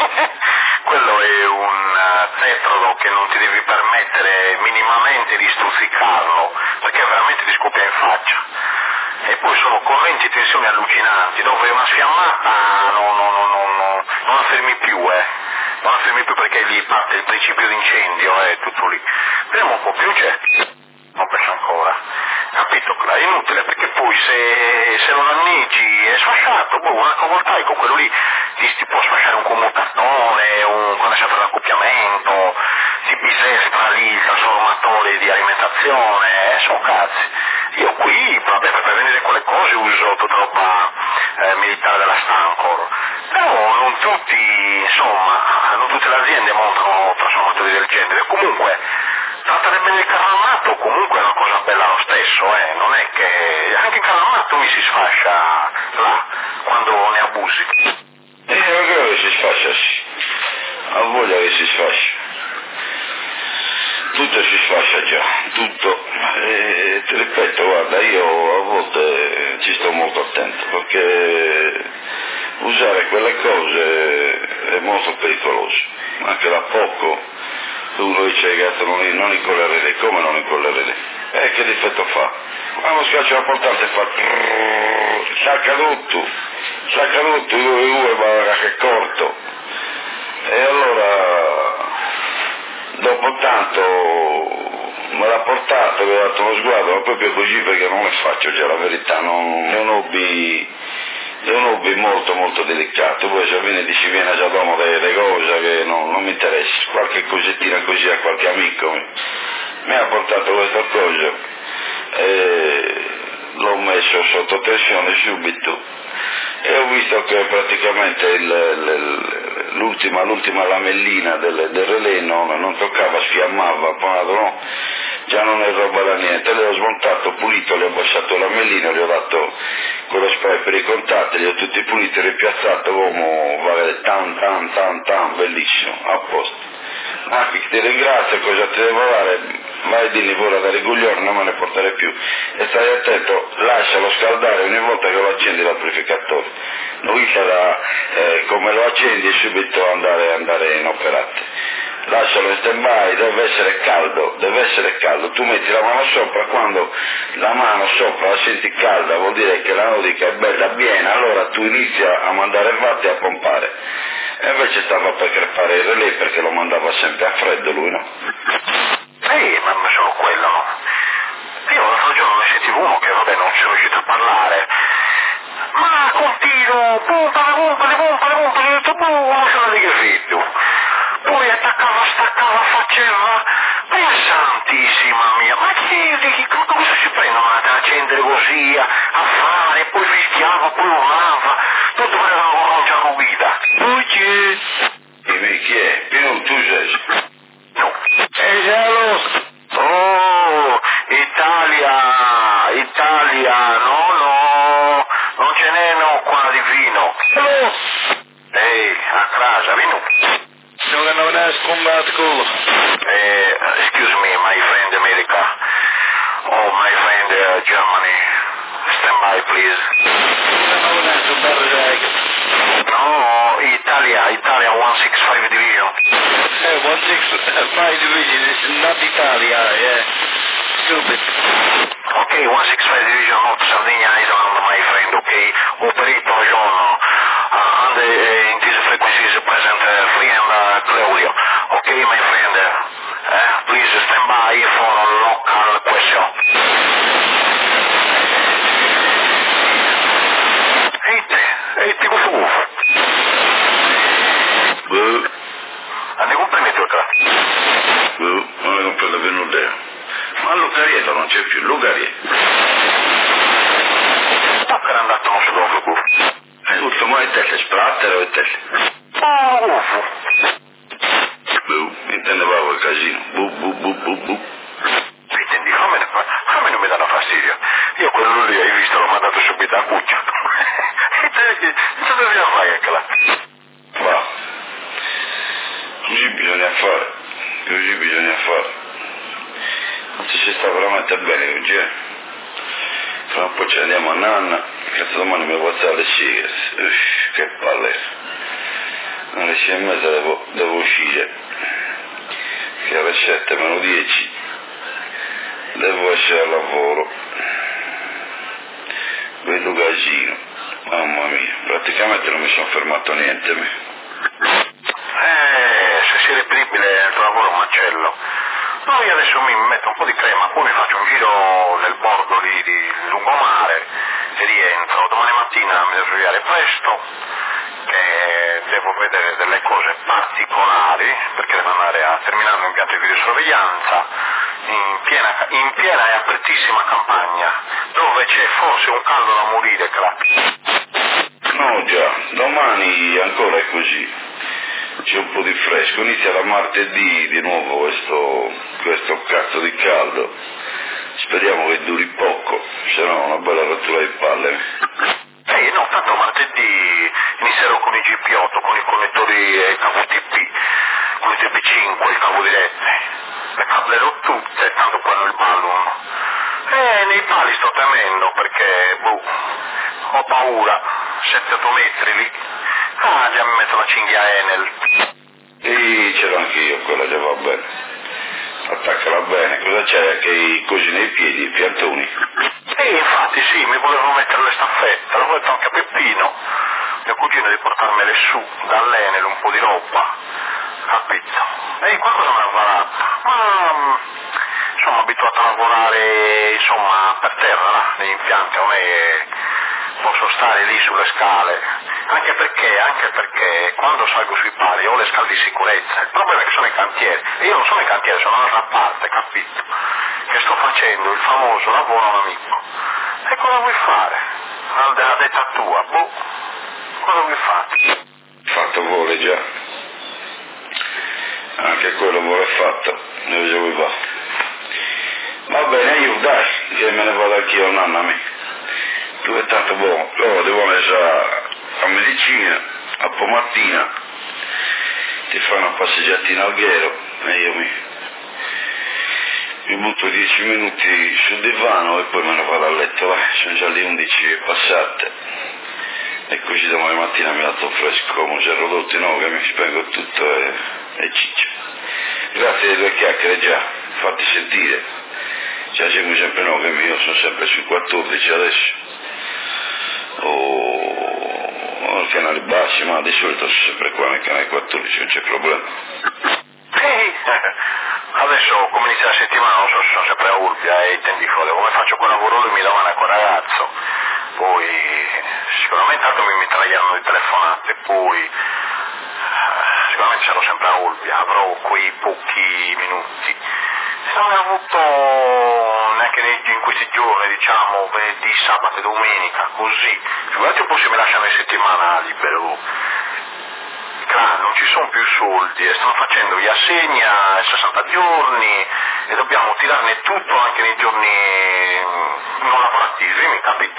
quello è un tetrodo che non ti devi permettere minimamente di stuzzicarlo, perché veramente ti scoppia in faccia. E poi sono correnti e tensioni allucinanti, dove una sfiammata non, non, non, non, non la fermi più, eh. Non la fermi più perché lì parte il principio di incendio, è eh, tutto lì. Vediamo un po' più, c'è. Non penso ancora. Capito? È inutile perché poi se, se non annigi è sfasciato, boh, un ecovoltaico, quello lì ti, ti può sfasciare un commutatore, un condensatore d'accoppiamento, si bisestra lì il trasformatore di alimentazione, eh, sono cazzi. Io qui, vabbè, per prevenire quelle cose uso tutta roba eh, militare della Stancor, però non tutti, insomma, non tutte le aziende montano trasformatori del genere. Comunque, trattare bene il carro armato comunque è una cosa bella lo stesso, eh, non è che anche il carro armato mi si sfascia là, quando ne abusi. Eh, non credo che si sfascia, sì. Ha voglia che si sfascia. Tutto si sfascia già, tutto. E ti ripeto, guarda, io a volte ci sto molto attento, perché usare quelle cose è molto pericoloso, anche da poco. Uno dice che non, non incollerete, come non incollerete? Eh, che difetto fa? Quando schiaccia la portante fa sacca tutto, sacca tutto, io e io ma che corto. E allora, dopo tanto me l'ha portato, mi ha dato uno sguardo, ma proprio così perché non le faccio già la verità, non, è un hobby è un hobby molto molto delicato, poi se viene dici viene già dopo delle cose che non, non mi interessa, qualche cosettina così a qualche amico mi, mi ha portato questa cosa e l'ho messo sotto tensione subito e ho visto che praticamente il, il, l'ultima, l'ultima lamellina del, del relè non, non toccava, sfiammava, poi no, già non è roba da niente, le ho smontato, pulito, le ho abbassato la lamellina, le ho dato quello spray per i contatti, li ho tutti puliti, ripiazzato come vale, tan tan tan tan, bellissimo, a posto. Ah, ti ringrazio, cosa ti devo dare? Vai di pure da rigoglione, non me ne portare più. E stai attento, lascialo scaldare ogni volta che lo accendi l'amplificatore. Non sarà eh, come lo accendi subito andare, andare inoperante. Lascialo in stand-by, deve essere caldo, deve essere caldo. Tu metti la mano sopra, quando la mano sopra la senti calda vuol dire che la nodica è bella piena, allora tu inizi a mandare il watt e a pompare. E invece stava per crepare il relè perché lo mandava sempre a freddo lui, no? Sì, ma solo quello, no? Io l'altro giorno ne sentivo uno che, vabbè, non sono riuscito a parlare, ma continuo, pompa, pompa, pompa, pompa, ho detto, boh, non sono di che figlio. Poi attaccava, staccava, faceva, ma è santissima mia, ma che, che cosa si prendono ad accendere così, a, a fare, poi fischiava, poi urlava, tutto volevano cominciare guida. Bugie! E chi è? Pino, tu sei? No. E giallo! Oh, Italia, Italia, no, no, non ce n'è no qua di vino. Oh. Ehi, a casa, vino. Nog een nou naast combat cool. Eh, excuse me, my friend America. Oh, my friend uh, Germany. Stand by, please. Nou naast op better zeggen. No, Italia, Italia one sixty-five Division. Uh, one sixty-five Division is not Italia, yeah. Stupid. Okay, one sixty-five Division, North Sardinia Island, my friend, okay. Operator John. Uh, and uh, in these frequencies present uh, free and uh, Claudio. Okay, my friend. Uh, uh, please stand by for a local question. Ehi te, ehi te questo gufo. Beh, Andiamo a prendere il tra. beh, non è per la venuta. Ma Lucarietto non c'è più, Lucarietto. Tocca era andato non so dove, gufo. È tutto mai telle, sprattere o telle? Oh, gufo. Beh, intendevamo il casino. Bu, bu, bu, bu, bu. Intendi, fammi, fammi non mi danno fastidio. Io quello lì, hai visto, l'ho mandato subito a cuccia. E te, cosa dobbiamo fare anche là? Va. Così bisogna fare. Così bisogna fare. Non si sta veramente bene oggi, eh. Fra un po' ci andiamo a nanna, che domani mi vuoi alzare le sighe. Uff, che palle. Alle sei e mezza devo, devo uscire. Che alle sette meno dieci devo essere al lavoro. Bello casino. Mamma mia, praticamente non mi sono fermato niente. Me. Eh, se sei reperibile il tuo lavoro è un macello. No, io adesso mi metto un po' di crema, poi mi faccio un giro nel bordo lì di lungomare e rientro. Domani mattina mi devo svegliare presto, che devo vedere delle cose particolari, perché devo andare a terminare un impianto di videosorveglianza in piena, in piena e apertissima campagna, dove c'è forse un caldo da morire, crack. No già, domani ancora è così. C'è un po' di fresco, inizia da martedì di nuovo questo, questo cazzo di caldo. Speriamo che duri poco, se no una bella rottura di palle. Eh no, tanto martedì inizierò con i G P otto, con i connettori K V T P, con i T P cinque, i cavo diretti. Le cablerò tutte, tanto quello è il balloon. E nei pali sto temendo perché, boh, ho paura, sette otto metri lì. Ah, già mi metto la cinghia Enel. E ce l'ho anch'io, quella già va bene. Attaccala bene, cosa c'è? Anche i cosi nei piedi, i piantoni? E infatti sì, mi volevo mettere le staffette, l'ho detto anche a Peppino, mio cugino, di portarmele su dall'Enel un po' di roba, capito? E qualcosa me l'ha varata, ma sono abituato a lavorare insomma per terra, là, negli impianti, a me posso stare lì sulle scale, anche perché, anche perché quando salgo sui pali ho le scale di sicurezza, il problema è che sono in cantiere, e io non sono in cantiere, sono dall'altra parte, capito? Che sto facendo il famoso lavoro a un amico. E cosa vuoi fare? Al della detta tua, boh, cosa vuoi fare? Fatto vuole già, anche quello vuole fatto, dove vuoi va. Va bene, io dai, che me ne vado anch'io, nonna mia. Tu è tanto buono, loro devono essere a medicina, a pomattina, ti fanno una passeggiatina al ghero e io mi, mi butto dieci minuti sul divano e poi me ne vado a letto, vai, sono già le undici e passate e così domani mattina mi alzo fresco come c'è rodotto no, che mi spengo tutto e, e ciccio. Grazie alle due chiacchiere già, fatti sentire, cioè siamo sempre no, che io sono sempre sui quattordici adesso. O al canale bassi, ma di solito sono sempre qua nel canale quattordici, non c'è problema. Sì, adesso come inizia la settimana non so se sono sempre a Urbia e tendi fuori, come faccio quel lavoro lui mi domanda con ragazzo, poi sicuramente tanto mi mitragliano di telefonate, poi sicuramente sarò sempre a Urbia, avrò quei pochi minuti. Non ho avuto neanche in questi giorni, diciamo, venerdì, sabato e domenica, così. Figurati poi se mi lasciano in settimana libero. Claro, non ci sono più soldi e stanno facendo gli assegni a sessanta giorni e dobbiamo tirarne tutto anche nei giorni non lavorativi, mi capito?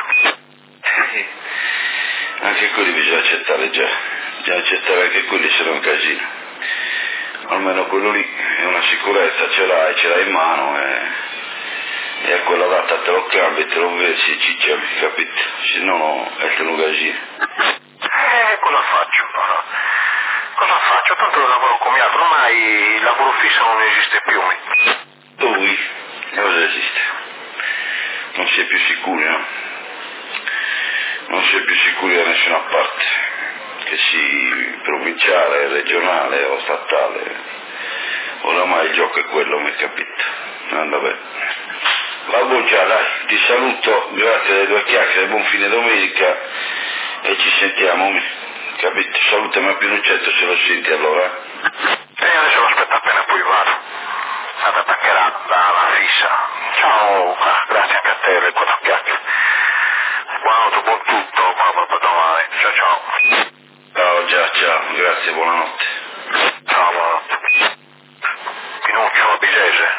Anche quelli bisogna accettare già, bisogna accettare anche quelli se non un casino. Almeno quello lì è una sicurezza, ce l'hai, ce l'hai in mano e, e a quella data te lo cambi, te lo versi e ciccia, capito? Se no, no è un casino. Eh, cosa faccio? Cosa faccio? Tanto lo lavoro come altro, ormai il lavoro fisso non esiste più. Dove? Cosa esiste? Non si è più sicuri, no? Non si è più sicuri da nessuna parte, che sia provinciale, regionale o statale. Oramai il gioco è quello, mi è capito? Anda bene. Vabbè già, dai, ti saluto, grazie alle due chiacchiere, buon fine domenica e ci sentiamo, mi. Capito? Salutami a Pinuccetto se lo senti allora. E io adesso lo aspetto appena poi vado. Tanto attaccherà dalla fissa. Ciao, grazie anche a te per quattro chiacchiere. Buonanotte, buon tutto, buon domani. Ciao ciao. Ciao, già, ciao, grazie, buonanotte. Ciao, buonanotte. Pinuccio a Bisese.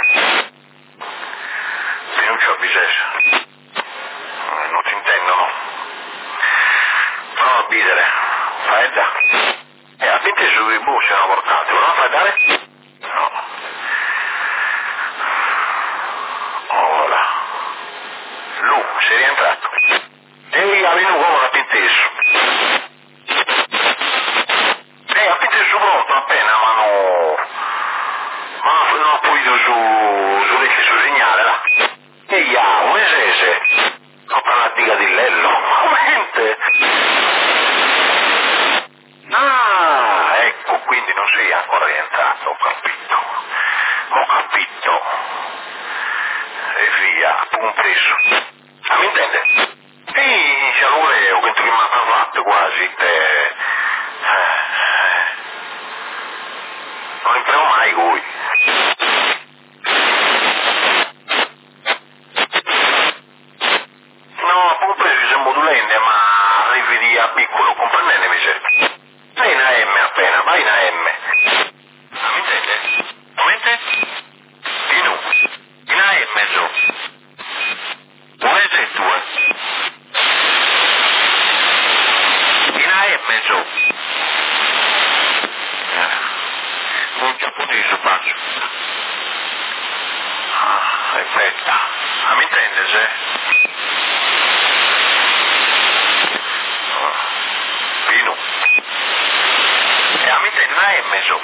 Pinuccio a Bisese. Eh, non ti intendono. Prova a bidere. Fredda. E a te sui busi hanno portato, non fai dare? No. Ora. Lu, sei rientrato. Ehi, avevi un uomo da Pinteso. Ehi, a Pinteso pronto appena, ma no. Ma non ho pulito su, su vecchio su segnale, là. Ehi, ah, un esese. Compra una diga di lello. Aumente. Ah, ecco, quindi non sei ancora rientrato, ho capito. Ho capito. E via, un preso. Ah, mi intende? Ehi, se allora ho detto che mi ha parlato quasi, te... Eh, non impremo mai voi. No, ho preso se modulente, ma arrivi di a piccolo, comprendete mi serve. Vai in A M appena, vai in A M. Ah, mi intende? Mi intende? Di nu. In A M so. Volete due? In A M so. Eh. Un giapponese faccio. Ah, aspetta. Ah, mi intende se? Pino. E a me te non hai messo.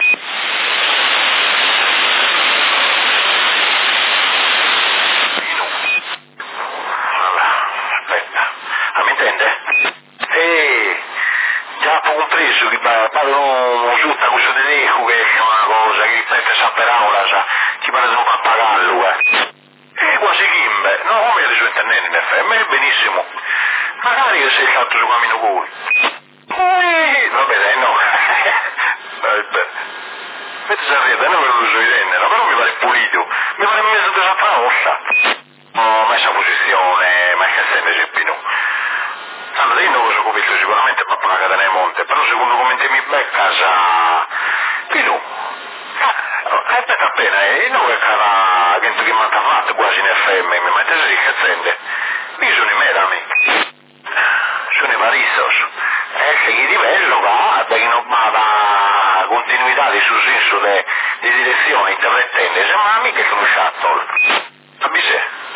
Pino. Allora, aspetta. A me intende? E già ho compreso che parlano giutta questo tedesco che è una cosa che ti sa per aula, sa, ci pare un pappagallo, eh. E quasi chimbe. No, come le sue intendenti in F M, benissimo. Magari che sei stato su cammino con lui. Ui, vabbè dai, no. Vabbè. Vedi se arriva, non me lo so idea, però mi pare pulito. Mi pare messo di saprà ossa. No, ma questa posizione, ma che sente c'è Pino? Allora io non lo so capito sicuramente per una catena di monte, però secondo come te mi becca sa... Pino, aspetta appena, e non è che la gente che mi ha fatto quasi in F M, mi mette sì, che sente? Io sono in meta, amico. Sono i Marissos. E se gli diverso va, perché non va la continuità di suo senso di direzione interrottente, se ma mica sono shuttle. Capisci?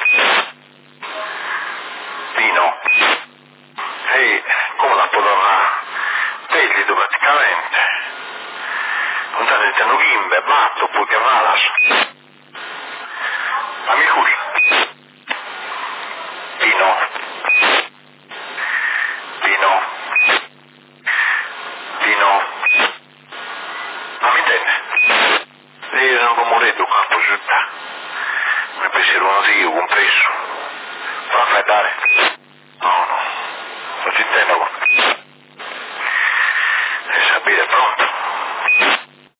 Pino? Ehi, come la può tornare? Veglido praticamente. Non sta sentendo chimbe, batto, poi che malas. Amico, Pino? Pino? Pino? Non mi intende? Io sono come un re del campo città. Mi pensiero uno sì, compreso. Però aspettare. No, no. Non ci intendo. E sapete, pronto?